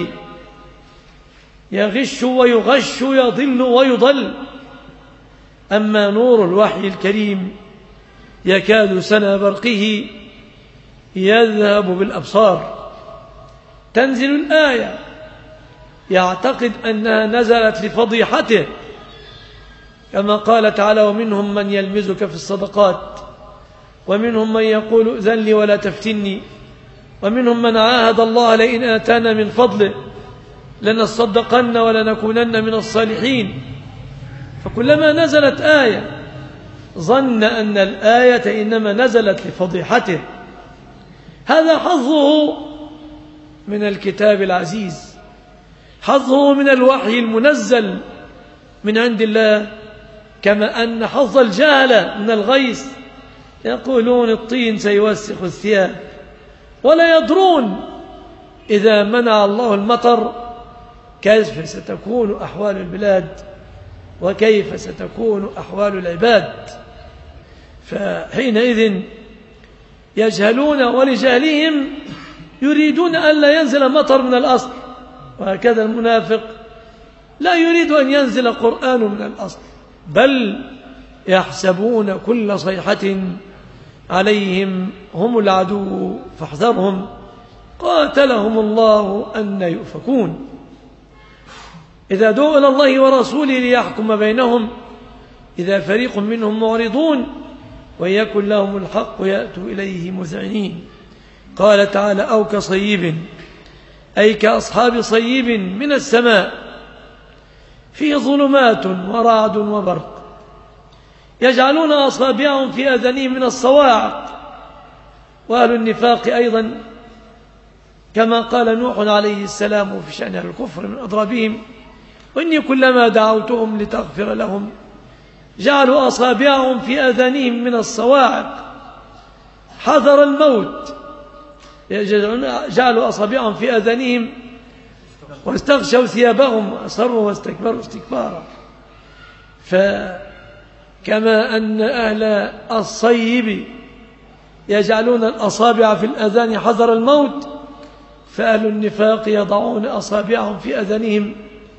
يغش ويغش، يضل ويضل. أما نور الوحي الكريم يكاد سنا برقه يذهب بالأبصار. تنزل الآية يعتقد أنها نزلت لفضيحته، كما قال تعالى: ومنهم من يلمزك في الصدقات ومنهم من يقول ائذن لي ولا تفتني ومنهم من عاهد الله لئن آتانا من فضله لنصدقن ولنكونن من الصالحين. فكلما نزلت آية ظن أن الآية إنما نزلت لفضيحته. هذا حظه من الكتاب العزيز، حظه من الوحي المنزل من عند الله. كما أن حظ الجهل من الغيث، يقولون الطين سيوسخ الثياب، ولا يدرون إذا منع الله المطر كيف ستكون أحوال البلاد وكيف ستكون أحوال العباد. فحينئذ يجهلون، ولجهلهم يريدون أن لا ينزل مطر من الأصل. وهكذا المنافق لا يريد أن ينزل قرآن من الأصل، بل يحسبون كل صيحة عليهم هم العدو فاحذرهم قاتلهم الله أن يؤفكون. إذا دعوا إلى الله ورسوله ليحكم بينهم إذا فريق منهم معرضون وإن يكن لهم الحق يأتوا إليه مذعنين. قال تعالى: أو كصيب، أي كأصحاب صيب من السماء فيه ظلمات ورعد وبرق يجعلون أصابعهم في آذانهم من الصواعق. وأهل النفاق أيضا كما قال نوح عليه السلام في شأن الكفر من أضرابهم: وإني كلما دعوتهم لتغفر لهم جعلوا أصابعهم في آذانهم من الصواعق حذر الموت. جعلوا أصابعهم في آذانهم واستغشوا ثيابهم وأصروا واستكبروا استكبارا. فكما أن أهل الصيب يجعلون الأصابع في الآذان حذر الموت، فأهل النفاق يضعون أصابعهم في آذانهم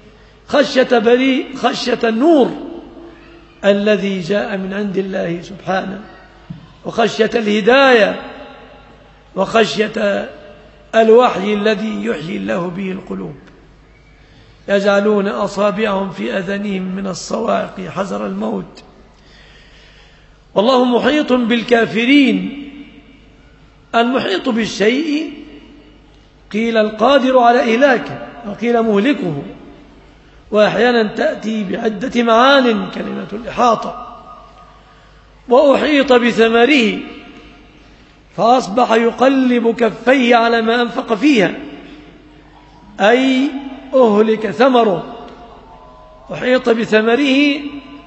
خشية النور الذي جاء من عند الله سبحانه، وخشية الهداية، وخشية الوحي الذي يحيي الله به القلوب. يجعلون أصابعهم في آذانهم من الصواعق حذر الموت. والله محيط بالكافرين. المحيط بالشيء قيل القادر على إهلاكه وقيل مهلكه، وأحيانا تأتي بعدة معان كلمة الإحاطة. وأحيط بثمره فأصبح يقلب كفيه على ما أنفق فيها، أي أهلك ثمره أحيط بثمره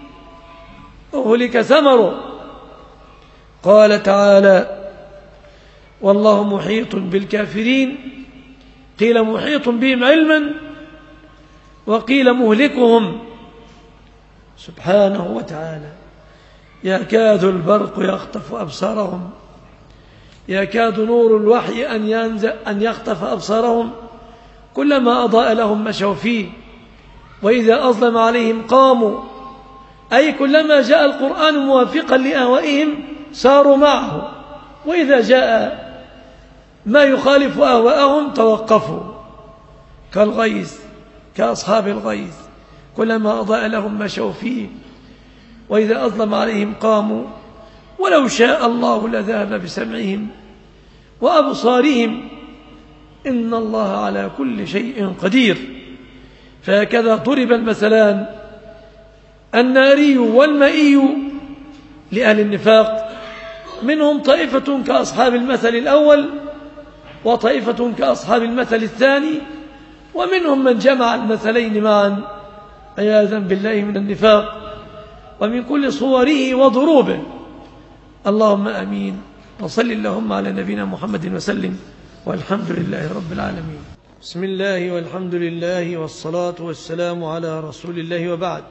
أهلك ثمره. قال تعالى: والله محيط بالكافرين، قيل محيط بهم علما وقيل مهلكهم سبحانه وتعالى. يكاد البرق يخطف أبصارهم، يكاد نور الوحي أن يخطف أبصارهم، كلما أضاء لهم مشوا فيه، وإذا أظلم عليهم قاموا، أي كلما جاء القرآن موافقا لأهوائهم ساروا معه، وإذا جاء ما يخالف أهواءهم توقفوا، كالغيث، كأصحاب الغيث، كلما أضاء لهم مشوا فيه، وإذا أظلم عليهم قاموا، ولو شاء الله لذهب بسمعهم وأبصارهم، إن الله على كل شيء قدير. فهكذا ضرب المثلان الناري والمائي لأهل النفاق، منهم طائفة كأصحاب المثل الأول وطائفة كأصحاب المثل الثاني، ومنهم من جمع المثلين معا عياذا بالله من النفاق ومن كل صوره وضروبه. اللهم آمين. وصل اللهم على نبينا محمد وسلم، والحمد لله رب العالمين. بسم الله والحمد لله والصلاة والسلام على رسول الله، وبعد.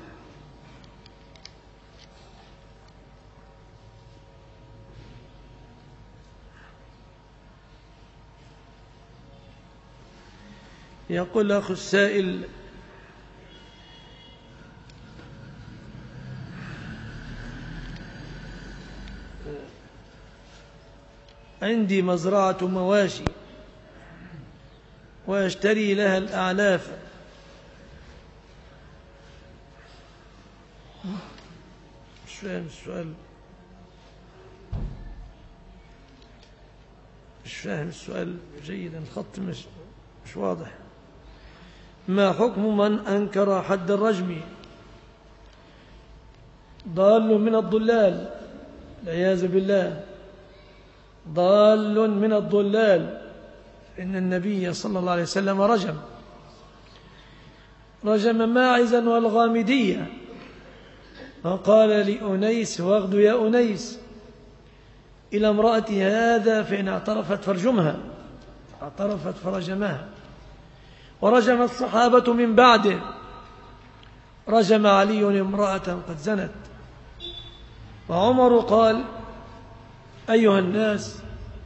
يقول أخو السائل: عندي مزرعة مواشي وأشتري لها الأعلاف، مش فاهم السؤال، مش فاهم السؤال جيدا، الخط مش واضح. ما حكم من أنكر حد الرجم؟ ضال من الضلال، والعياذ بالله، ضال من الضلال. إن النبي صلى الله عليه وسلم رجم ماعزا والغامدية، وقال لأنيس: واغد يا أنيس إلى امرأة هذا، فإن اعترفت فرجمها، اعترفت فرجمها. ورجم الصحابة من بعده، رجم علي امرأة قد زنت. وعمر قال: أيها الناس،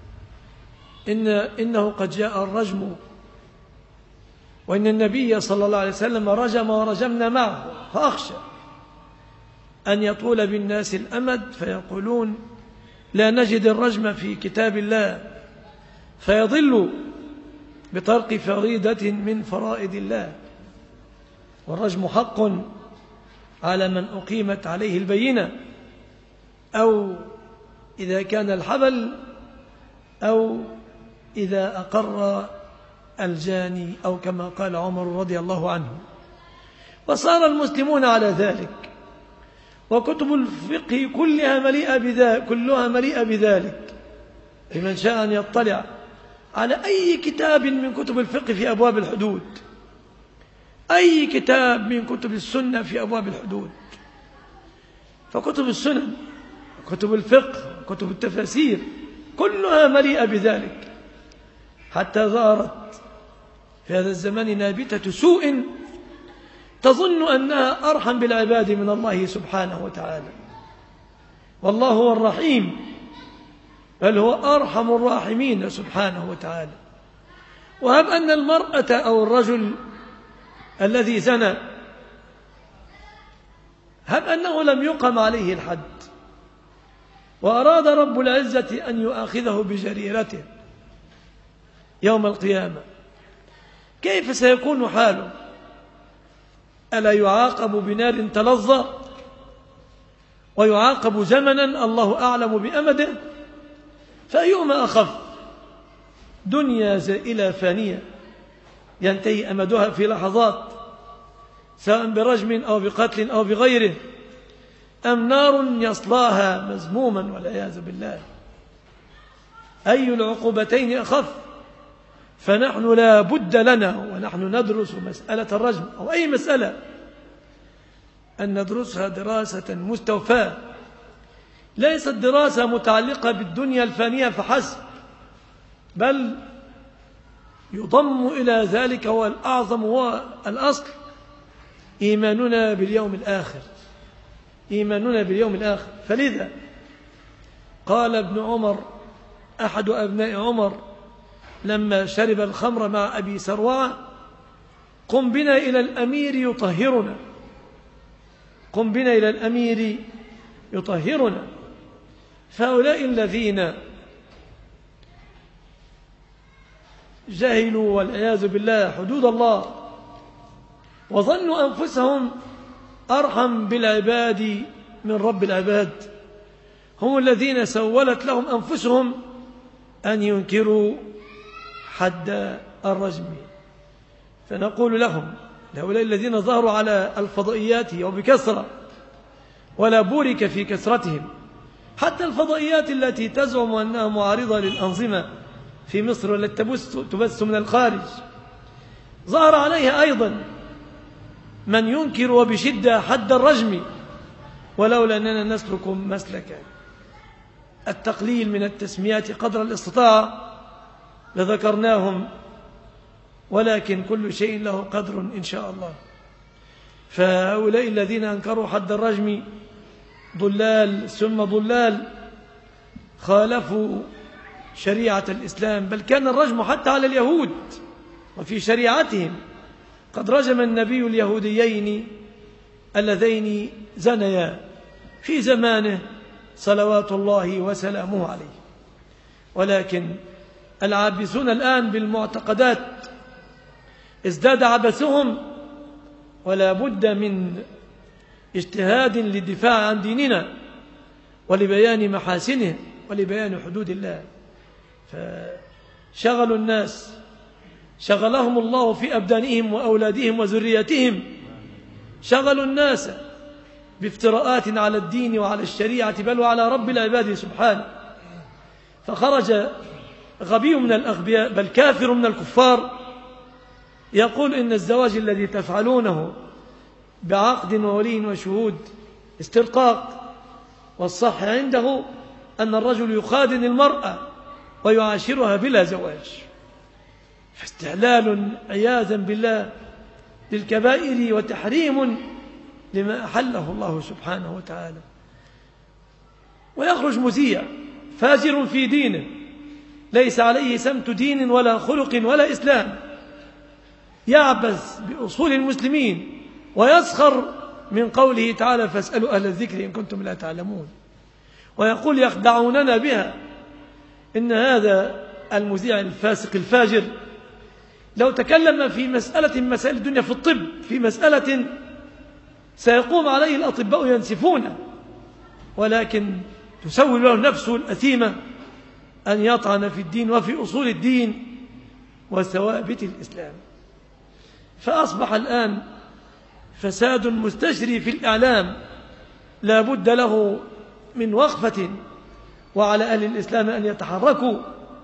إنه قد جاء الرجم، وإن النبي صلى الله عليه وسلم رجم ورجمنا معه، فأخشى أن يطول بالناس الأمد فيقولون لا نجد الرجم في كتاب الله، فيضل بترك فريضة من فرائض الله. والرجم حق على من أقيمت عليه البينة، أو إذا كان الحبل، أو إذا أقر الجاني، أو كما قال عمر رضي الله عنه. وصار المسلمون على ذلك، وكتب الفقه كلها مليئة بذلك، لمن شاء أن يطلع على أي كتاب من كتب الفقه في أبواب الحدود، أي كتاب من كتب السنة في أبواب الحدود. فكتب السنن، كتب الفقه، كتب التفاسير، كلها مليئة بذلك، حتى ظهرت في هذا الزمان نابتة سوء تظن أنها أرحم بالعباد من الله سبحانه وتعالى. والله هو الرحيم، بل هو أرحم الراحمين سبحانه وتعالى. وهب أن المرأة أو الرجل الذي زنى، هب أنه لم يقم عليه الحد، وأراد رب العزة أن يؤاخذه بجريرته يوم القيامة، كيف سيكون حاله؟ ألا يعاقب بنار تلظى، ويعاقب زمنا الله أعلم بأمده؟ فأيهما أخف؟ دنيا زائلة فانية ينتهي أمدها في لحظات، سواء برجم أو بقتل أو بغيره، أم نار يصلاها مذموما والعياذ بالله؟ أي العقوبتين أخف؟ فنحن لا بد لنا، ونحن ندرس مسألة الرجم أو أي مسألة، أن ندرسها دراسة مستوفاة، ليست دراسة متعلقة بالدنيا الفانية فحسب، بل يضم إلى ذلك هو الأعظم، هو الأصل، إيماننا باليوم الآخر، إيماننا باليوم الآخر. فلذا قال ابن عمر أحد أبناء عمر لما شرب الخمر مع أبي سروعة: قم بنا إلى الأمير يطهرنا، قم بنا إلى الأمير يطهرنا. فهؤلاء الذين جهلوا والعياذ بالله حدود الله وظنوا أنفسهم أرحم بالعباد من رب العباد، هم الذين سولت لهم أنفسهم أن ينكروا حد الرجم. فنقول لهم لهؤلاء الذين ظهروا على الفضائيات وبكثرة ولا بورك في كثرتهم، حتى الفضائيات التي تزعم أنها معارضة للأنظمة في مصر والتي تبث من الخارج، ظهر عليها أيضا من ينكر وبشدة حد الرجم، ولولا أننا نسلك مسلك التقليل من التسميات قدر الاستطاعة لذكرناهم، ولكن كل شيء له قدر إن شاء الله. فهؤلاء الذين أنكروا حد الرجم ضلال ثم ضلال، خالفوا شريعة الإسلام، بل كان الرجم حتى على اليهود وفي شريعتهم. قد رجم النبي اليهوديين اللذين زنيا في زمانه صلوات الله وسلامه عليه. ولكن العابثون الآن بالمعتقدات ازداد عبثهم، ولا بد من اجتهاد للدفاع عن ديننا ولبيان محاسنه ولبيان حدود الله. فشغلوا الناس، شغلهم الله في أبدانهم وأولادهم وذريتهم، شغلوا الناس بافتراءات على الدين وعلى الشريعة بل وعلى رب العباد سبحانه. فخرج غبي من الأغبياء بل كافر من الكفار يقول إن الزواج الذي تفعلونه بعقد وولي وشهود استرقاق، والصح عنده أن الرجل يخادن المرأة ويعاشرها بلا زواج، فاستحلال عياذا بالله للكبائر وتحريم لما أحله الله سبحانه وتعالى. ويخرج مذيع فاجر في دينه ليس عليه سمت دين ولا خلق ولا إسلام، يعبث بأصول المسلمين ويسخر من قوله تعالى: فاسألوا أهل الذكر إن كنتم لا تعلمون، ويقول يخدعوننا بها. إن هذا المذيع الفاسق الفاجر لو تكلم في مسألة من مسائل الدنيا في الطب، في مسألة سيقوم عليه الأطباء ينسفونه، ولكن تسول له نفسه الأثيمة أن يطعن في الدين وفي أصول الدين وثوابت الإسلام. فأصبح الآن فساد مستشري في الإعلام لا بد له من وقفة، وعلى أهل الإسلام أن يتحركوا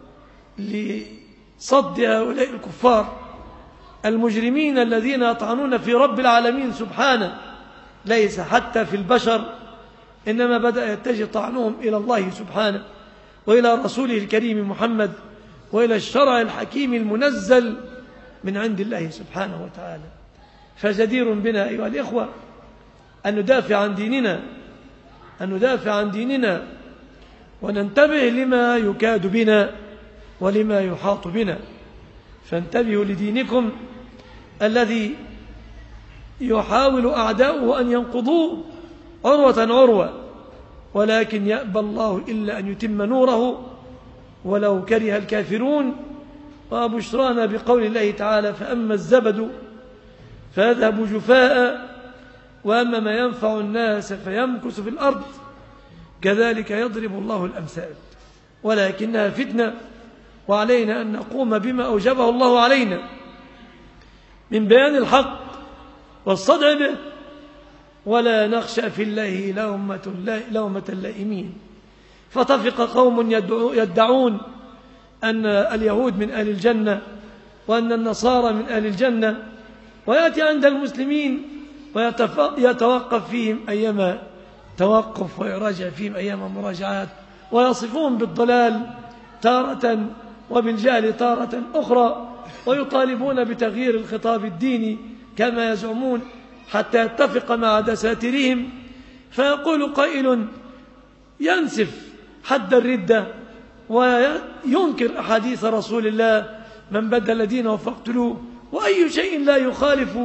لصد هؤلاء الكفار المجرمين الذين يطعنون في رب العالمين سبحانه، ليس حتى في البشر، إنما بدأ يتجه طعنهم إلى الله سبحانه وإلى رسوله الكريم محمد وإلى الشرع الحكيم المنزل من عند الله سبحانه وتعالى. فجدير بنا أيها الإخوة أن ندافع عن ديننا، أن ندافع عن ديننا وننتبه لما يكاد بنا ولما يحاط بنا. فانتبهوا لدينكم الذي يحاول أعداؤه أن ينقضوه عروة عروة، ولكن يأبى الله إلا أن يتم نوره ولو كره الكافرون. وبشرانا بقول الله تعالى: فأما الزبد فيذهب جفاء وأما ما ينفع الناس فيمكث في الأرض كذلك يضرب الله الأمثال ولكنها فتنة، وعلينا أن نقوم بما أوجبه الله علينا من بيان الحق والصدع به، ولا نخشى في الله لومة اللائمين. فطفق قوم يدعون أن اليهود من أهل الجنة وأن النصارى من أهل الجنة، ويأتي عند المسلمين ويتوقف فيهم أيما توقف ويراجع فيهم أيما مراجعات، ويصفون بالضلال تارة وبالجهل تارة أخرى، ويطالبون بتغيير الخطاب الديني كما يزعمون حتى يتفق مع دساتيرهم. فيقول قائل ينسف حد الردة وينكر أحاديث رسول الله: من بدل دينه فاقتلوه. وأي شيء لا يخالف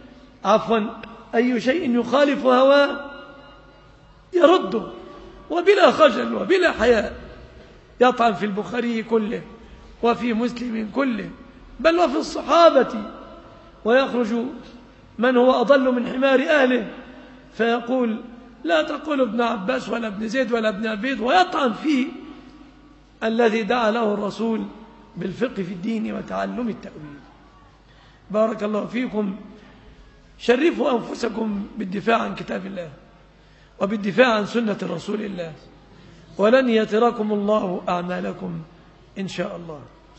أي شيء يخالف هواه يرده، وبلا خجل وبلا حياء يطعن في البخاري كله وفي مسلم كله بل وفي الصحابة، ويخرج من هو أضل من حمار أهله فيقول: لا تقول ابن عباس ولا ابن زيد ولا ابن عبيد، ويطعن فيه الذي دعا له الرسول بالفقه في الدين وتعلم التأويل. بارك الله فيكم. شرفوا أنفسكم بالدفاع عن كتاب الله وبالدفاع عن سنة رسول الله، ولن يتركم الله أعمالكم إن شاء الله.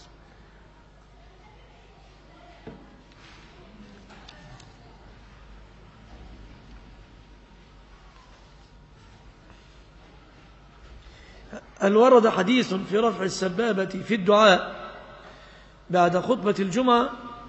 هل ورد حديث في رفع السبابة في الدعاء بعد خطبة الجمعة؟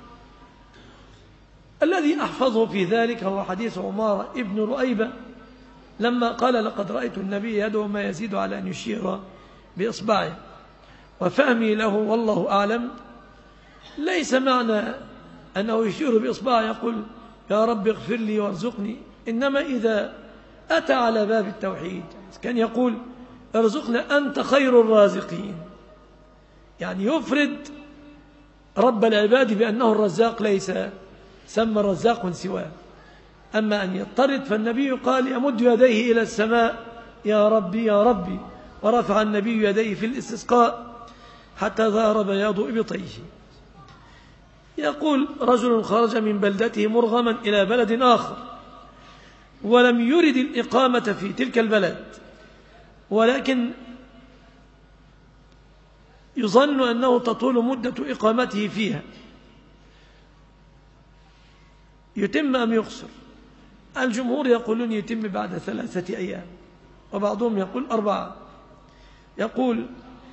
الذي أحفظه في ذلك هو حديث عمارة ابن رؤيبة لما قال: لقد رأيت النبي يدعو ما يزيد على أن يشير بإصبعه. وفهمي له والله أعلم ليس معنى أنه يشير بإصبعه يقول: يا رب اغفر لي وارزقني، إنما إذا أتى على باب التوحيد كان يقول: ارزقنا أنت خير الرازقين، يعني يفرد رب العباد بأنه الرزاق، ليس سمى الرزاق سواه. أما أن يضطرد فالنبي قال: يمد يديه إلى السماء: يا ربي يا ربي. ورفع النبي يديه في الاستسقاء حتى ظهر بياض إبطيه. يقول: رجل خرج من بلدته مرغما إلى بلد آخر ولم يرد الإقامة في تلك البلد، ولكن يظن أنه تطول مدة إقامته فيها، يتم أم يقصر؟ الجمهور يقولون يتم بعد 3 أيام، وبعضهم يقول 4. يقول: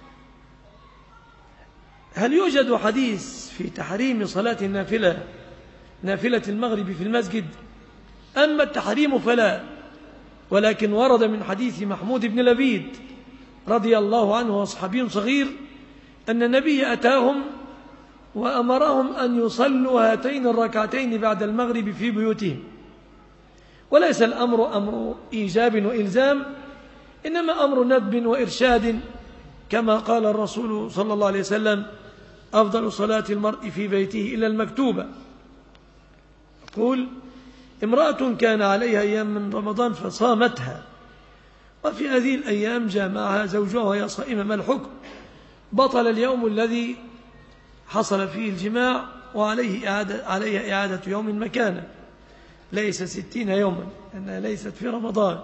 هل يوجد حديث في تحريم صلاة النافلة، نافلة المغرب في المسجد؟ أما التحريم فلا، ولكن ورد من حديث محمود بن لبيد رضي الله عنه وصحابي صغير أن النبي أتاهم وأمرهم أن يصلوا هاتين الركعتين بعد المغرب في بيوتهم، وليس الأمر أمر إيجاب وإلزام، إنما أمر ندب وإرشاد، كما قال الرسول صلى الله عليه وسلم: أفضل صلاة المرء في بيته إلا المكتوبة. يقول: امرأة كان عليها أيام من رمضان فصامتها، وفي هذه الأيام جامعها زوجها وهي صائمة، ما الحكم؟ بطل اليوم الذي حصل فيه الجماع عليها إعادة يوم مكانه، ليس 60 يوما، أنها ليست في رمضان.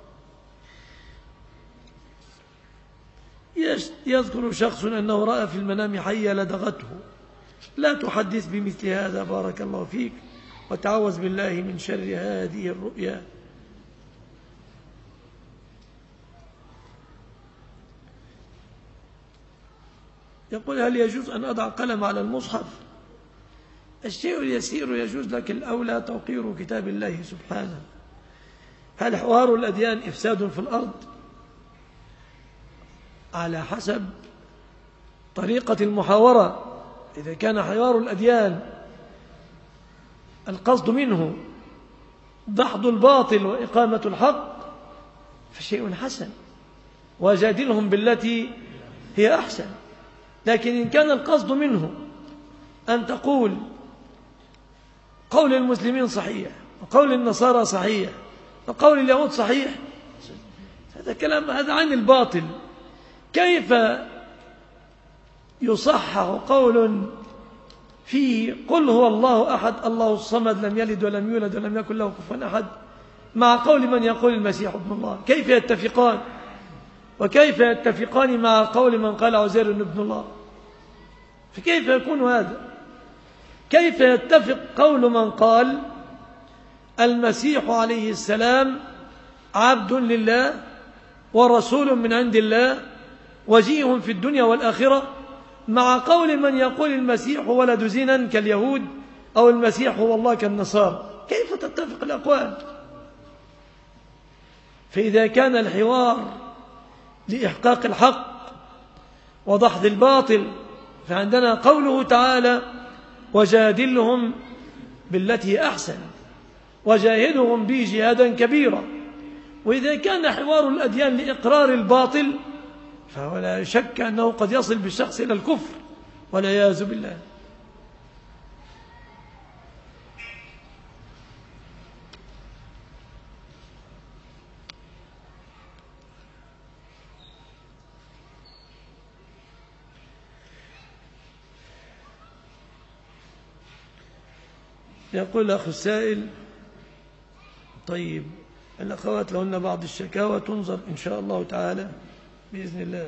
يذكر شخص أنه رأى في المنام حية لدغته. لا تحدث بمثل هذا بارك الله فيك، وتعوذ بالله من شر هذه الرؤيا. يقول: هل يجوز أن أضع قلم على المصحف؟ الشيء اليسير يجوز، لكن الأولى توقير كتاب الله سبحانه. هل حوار الأديان إفساد في الأرض؟ على حسب طريقة المحاورة. إذا كان حوار الأديان القصد منه دحض الباطل وإقامة الحق فشيء حسن، وجادلهم بالتي هي أحسن. لكن إن كان القصد منه أن تقول قول المسلمين صحيح وقول النصارى صحيح وقول اليهود صحيح، هذا كلام، هذا عن الباطل. كيف يصحح قول فيه قل هو الله أحد الله الصمد لم يلد ولم يولد ولم يكن له كفوا أحد مع قول من يقول المسيح ابن الله؟ كيف يتفقان؟ وكيف يتفقان مع قول من قال عزير ابن الله؟ فكيف يكون هذا؟ كيف يتفق قول من قال المسيح عليه السلام عبد لله ورسول من عند الله وجيه في الدنيا والآخرة، مع قول من يقول المسيح ولد زنا كاليهود أو المسيح هو الله كالنصارى. كيف تتفق الأقوال؟ فإذا كان الحوار لإحقاق الحق وضحض الباطل فعندنا قوله تعالى: وجادلهم بالتي هي أحسن وجاهدهم به جهادا كبيرا. وإذا كان حوار الأديان لإقرار الباطل فهو لا شك أنه قد يصل بالشخص إلى الكفر والعياذ بالله. يقول الأخ السائل: طيب الأخوات لهن بعض الشكاوى تنظر إن شاء الله تعالى بإذن الله.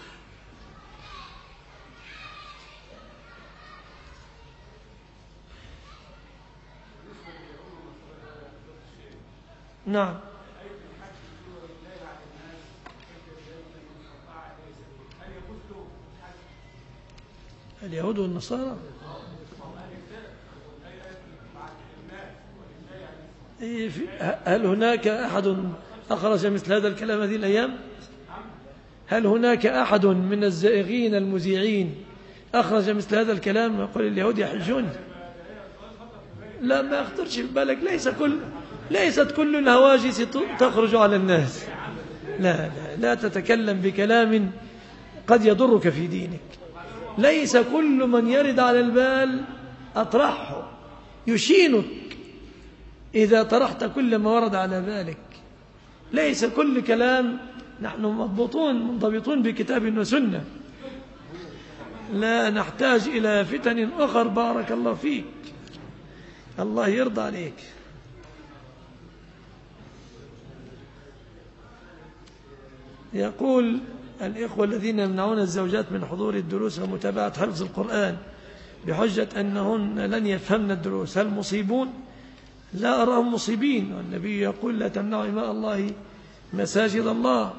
نعم. اليهود والنصارى هل هناك أحد أخرج مثل هذا الكلام هذه الأيام؟ هل هناك أحد من الزائغين المذيعين أخرج مثل هذا الكلام ويقول اليهود يحجون؟ لا، ما يخطرش في بالك. ليست كل الهواجس تخرج على الناس. لا تتكلم بكلام قد يضرك في دينك. ليس كل من يرد على البال أطرحه، يشينك إذا طرحت كل ما ورد على بالك. ليس كل كلام. نحن منضبطون بكتاب وسنة، لا نحتاج إلى فتن أخر. بارك الله فيك، الله يرضى عليك. يقول الإخوة الذين يمنعون الزوجات من حضور الدروس ومتابعة حفظ القرآن بحجة أنهن لن يفهمن الدروس، هل مصيبون؟ لا أراهم مصيبين، والنبي يقول: لا تمنعوا إماء الله مساجد الله،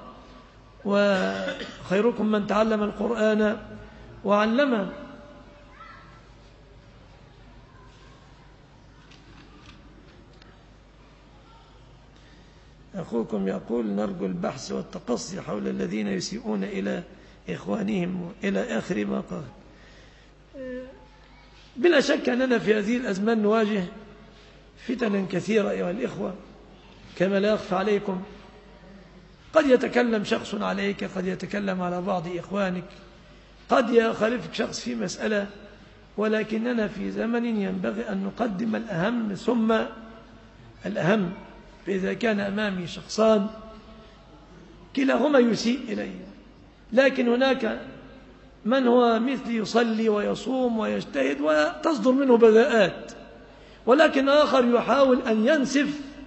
وخيركم من تعلم القرآن وعلمه. أخوكم يقول: نرجو البحث والتقصي حول الذين يسيئون إلى إخوانهم إلى آخر ما قال. بلا شك أننا في هذه الأزمان نواجه فتنا كثيرة أيها الإخوة كما لا يخفى عليكم. قد يتكلم شخص عليك، قد يتكلم على بعض إخوانك، قد يخالفك شخص في مسألة، ولكننا في زمن ينبغي أن نقدم الأهم ثم الأهم. فإذا كان أمامي شخصان كلاهما يسيء إلي، لكن هناك من هو مثلي يصلي ويصوم ويجتهد وتصدر منه بذاءات، ولكن آخر يحاول أن ينسف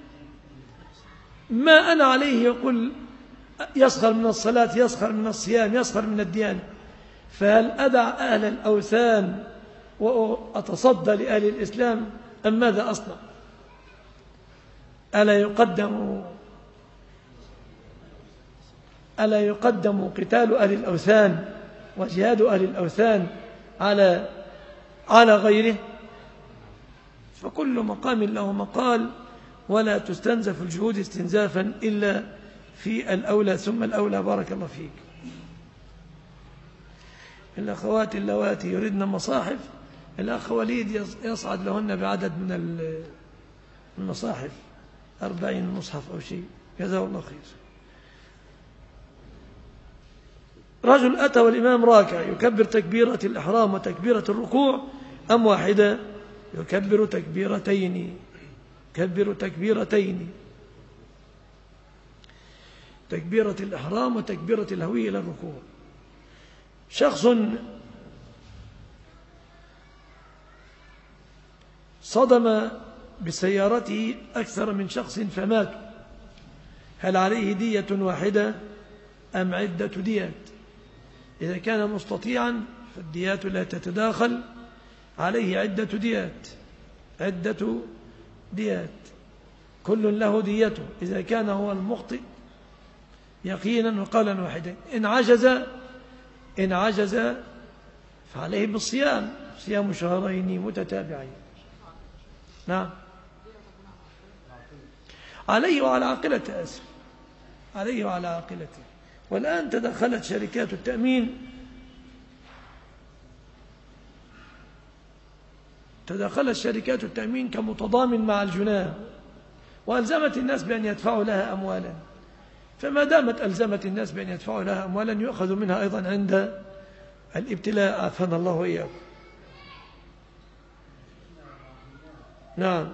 ما أنا عليه، يقول يسخر من الصلاة، يسخر من الصيام، يسخر من الديانة. فهل أدع أهل الأوثان وأتصدى لأهل الإسلام أم ماذا أصنع؟ ألا يقدم قتال أهل الأوثان وجهاد أهل الأوثان على غيره؟ فكل مقام له مقال، ولا تستنزف الجهود استنزافا إلا في الأولى ثم الأولى. بارك الله فيك. الأخوات اللواتي يريدن مصاحف، الأخ وليد يصعد لهن بعدد من المصاحف 40 مصحف أو شيء، جزاه الله خير. رجل أتى والإمام راكع، يكبر تكبيرة الإحرام وتكبيرة الركوع أم واحدة؟ يكبر تكبيرتين. تكبيرة الإحرام وتكبيرة الهوية إلى الركوع. شخص صدم بسيارته أكثر من شخص فمات، هل عليه دية واحدة أم عدة ديات؟ إذا كان مستطيعا فالديات لا تتداخل، عليه عدة ديات. كل له ديته إذا كان هو المخطئ يقينا وقولا واحدا. إن عجز فعليه بالصيام، صيام شهرين متتابعين. نعم، عليه وعلى عاقلته، أسف، عليه وعلى عاقلته. والآن تدخلت شركات التأمين كمتضامن مع الجناه، وألزمت الناس بأن يدفعوا لها أموالا. فما دامت ألزمت الناس بأن يدفعوا لها أموالا يؤخذ منها أيضا عند الابتلاء، عافانا الله وإياكم. نعم،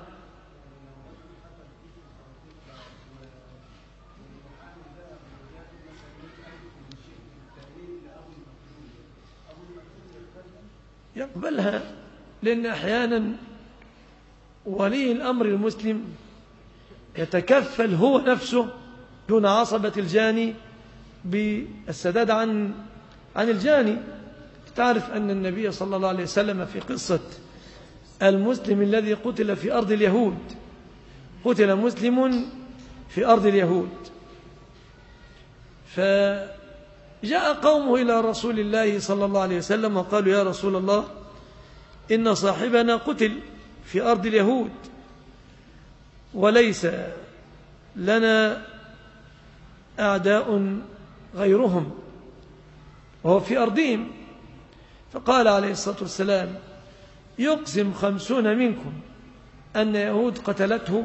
يقبلها، لأن أحيانا ولي الأمر المسلم يتكفل هو نفسه دون عصبة الجاني بالسداد عن الجاني. تعرف أن النبي صلى الله عليه وسلم في قصة المسلم الذي قتل في أرض اليهود، قتل مسلم في أرض اليهود، فجاء قومه إلى رسول الله صلى الله عليه وسلم وقالوا: يا رسول الله، إن صاحبنا قتل في أرض اليهود وليس لنا أعداء غيرهم وهو في أرضهم. فقال عليه الصلاة والسلام: يقسم 50 منكم أن يهود قتلته؟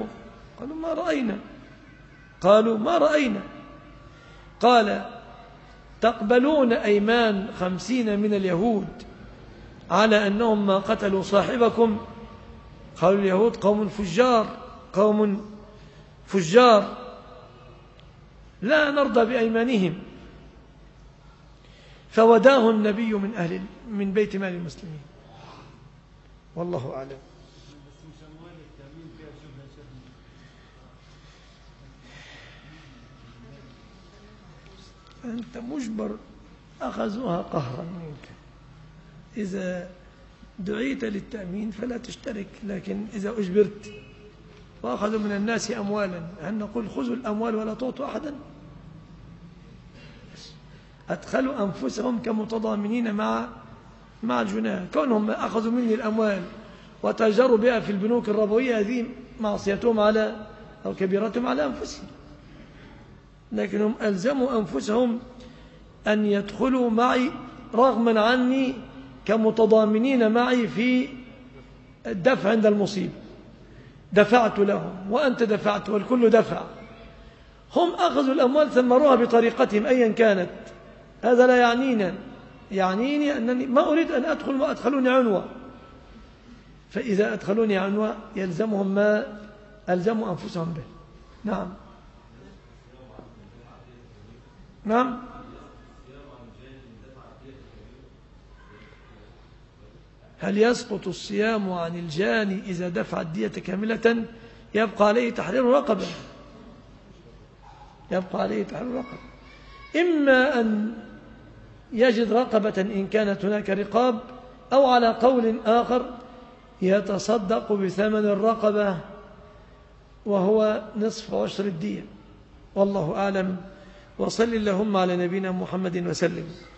قالوا ما رأينا. قال: تقبلون أيمان 50 من اليهود على أنهم ما قتلوا صاحبكم؟ قالوا: اليهود قوم فجار لا نرضى بأيمانهم. فوداه النبي من بيت مال المسلمين، والله أعلم. أنت مجبر، أخذوها قهرا منك. إذا دعيت للتأمين فلا تشترك، لكن إذا أجبرت وأخذوا من الناس أموالا، هل نقول خذوا الأموال ولا تعطوا أحدا؟ أدخلوا أنفسهم كمتضامنين مع الجناه. كونهم أخذوا مني الأموال وتاجروا بها في البنوك الربوية، هذه معصيتهم أو كبيرتهم على أنفسهم، لكنهم ألزموا أنفسهم أن يدخلوا معي رغما عني كمتضامنين معي في الدفع عند المصيبة. دفعت لهم وأنت دفعت والكل دفع. هم أخذوا الأموال ثمروها بطريقتهم أيا كانت، هذا لا يعنيني أنني ما أريد أن أدخل وأدخلوني عنوة. فإذا أدخلوني عنوة يلزمهم ما ألزموا أنفسهم به. نعم. هل يسقط الصيام عن الجاني إذا دفع الدية كاملة؟ يبقى عليه تحرير رقبة. إما أن يجد رقبة إن كانت هناك رقاب، أو على قول آخر يتصدق بثمن الرقبة وهو نصف عشر الدية، والله أعلم. وصل اللهم على نبينا محمد وسلم.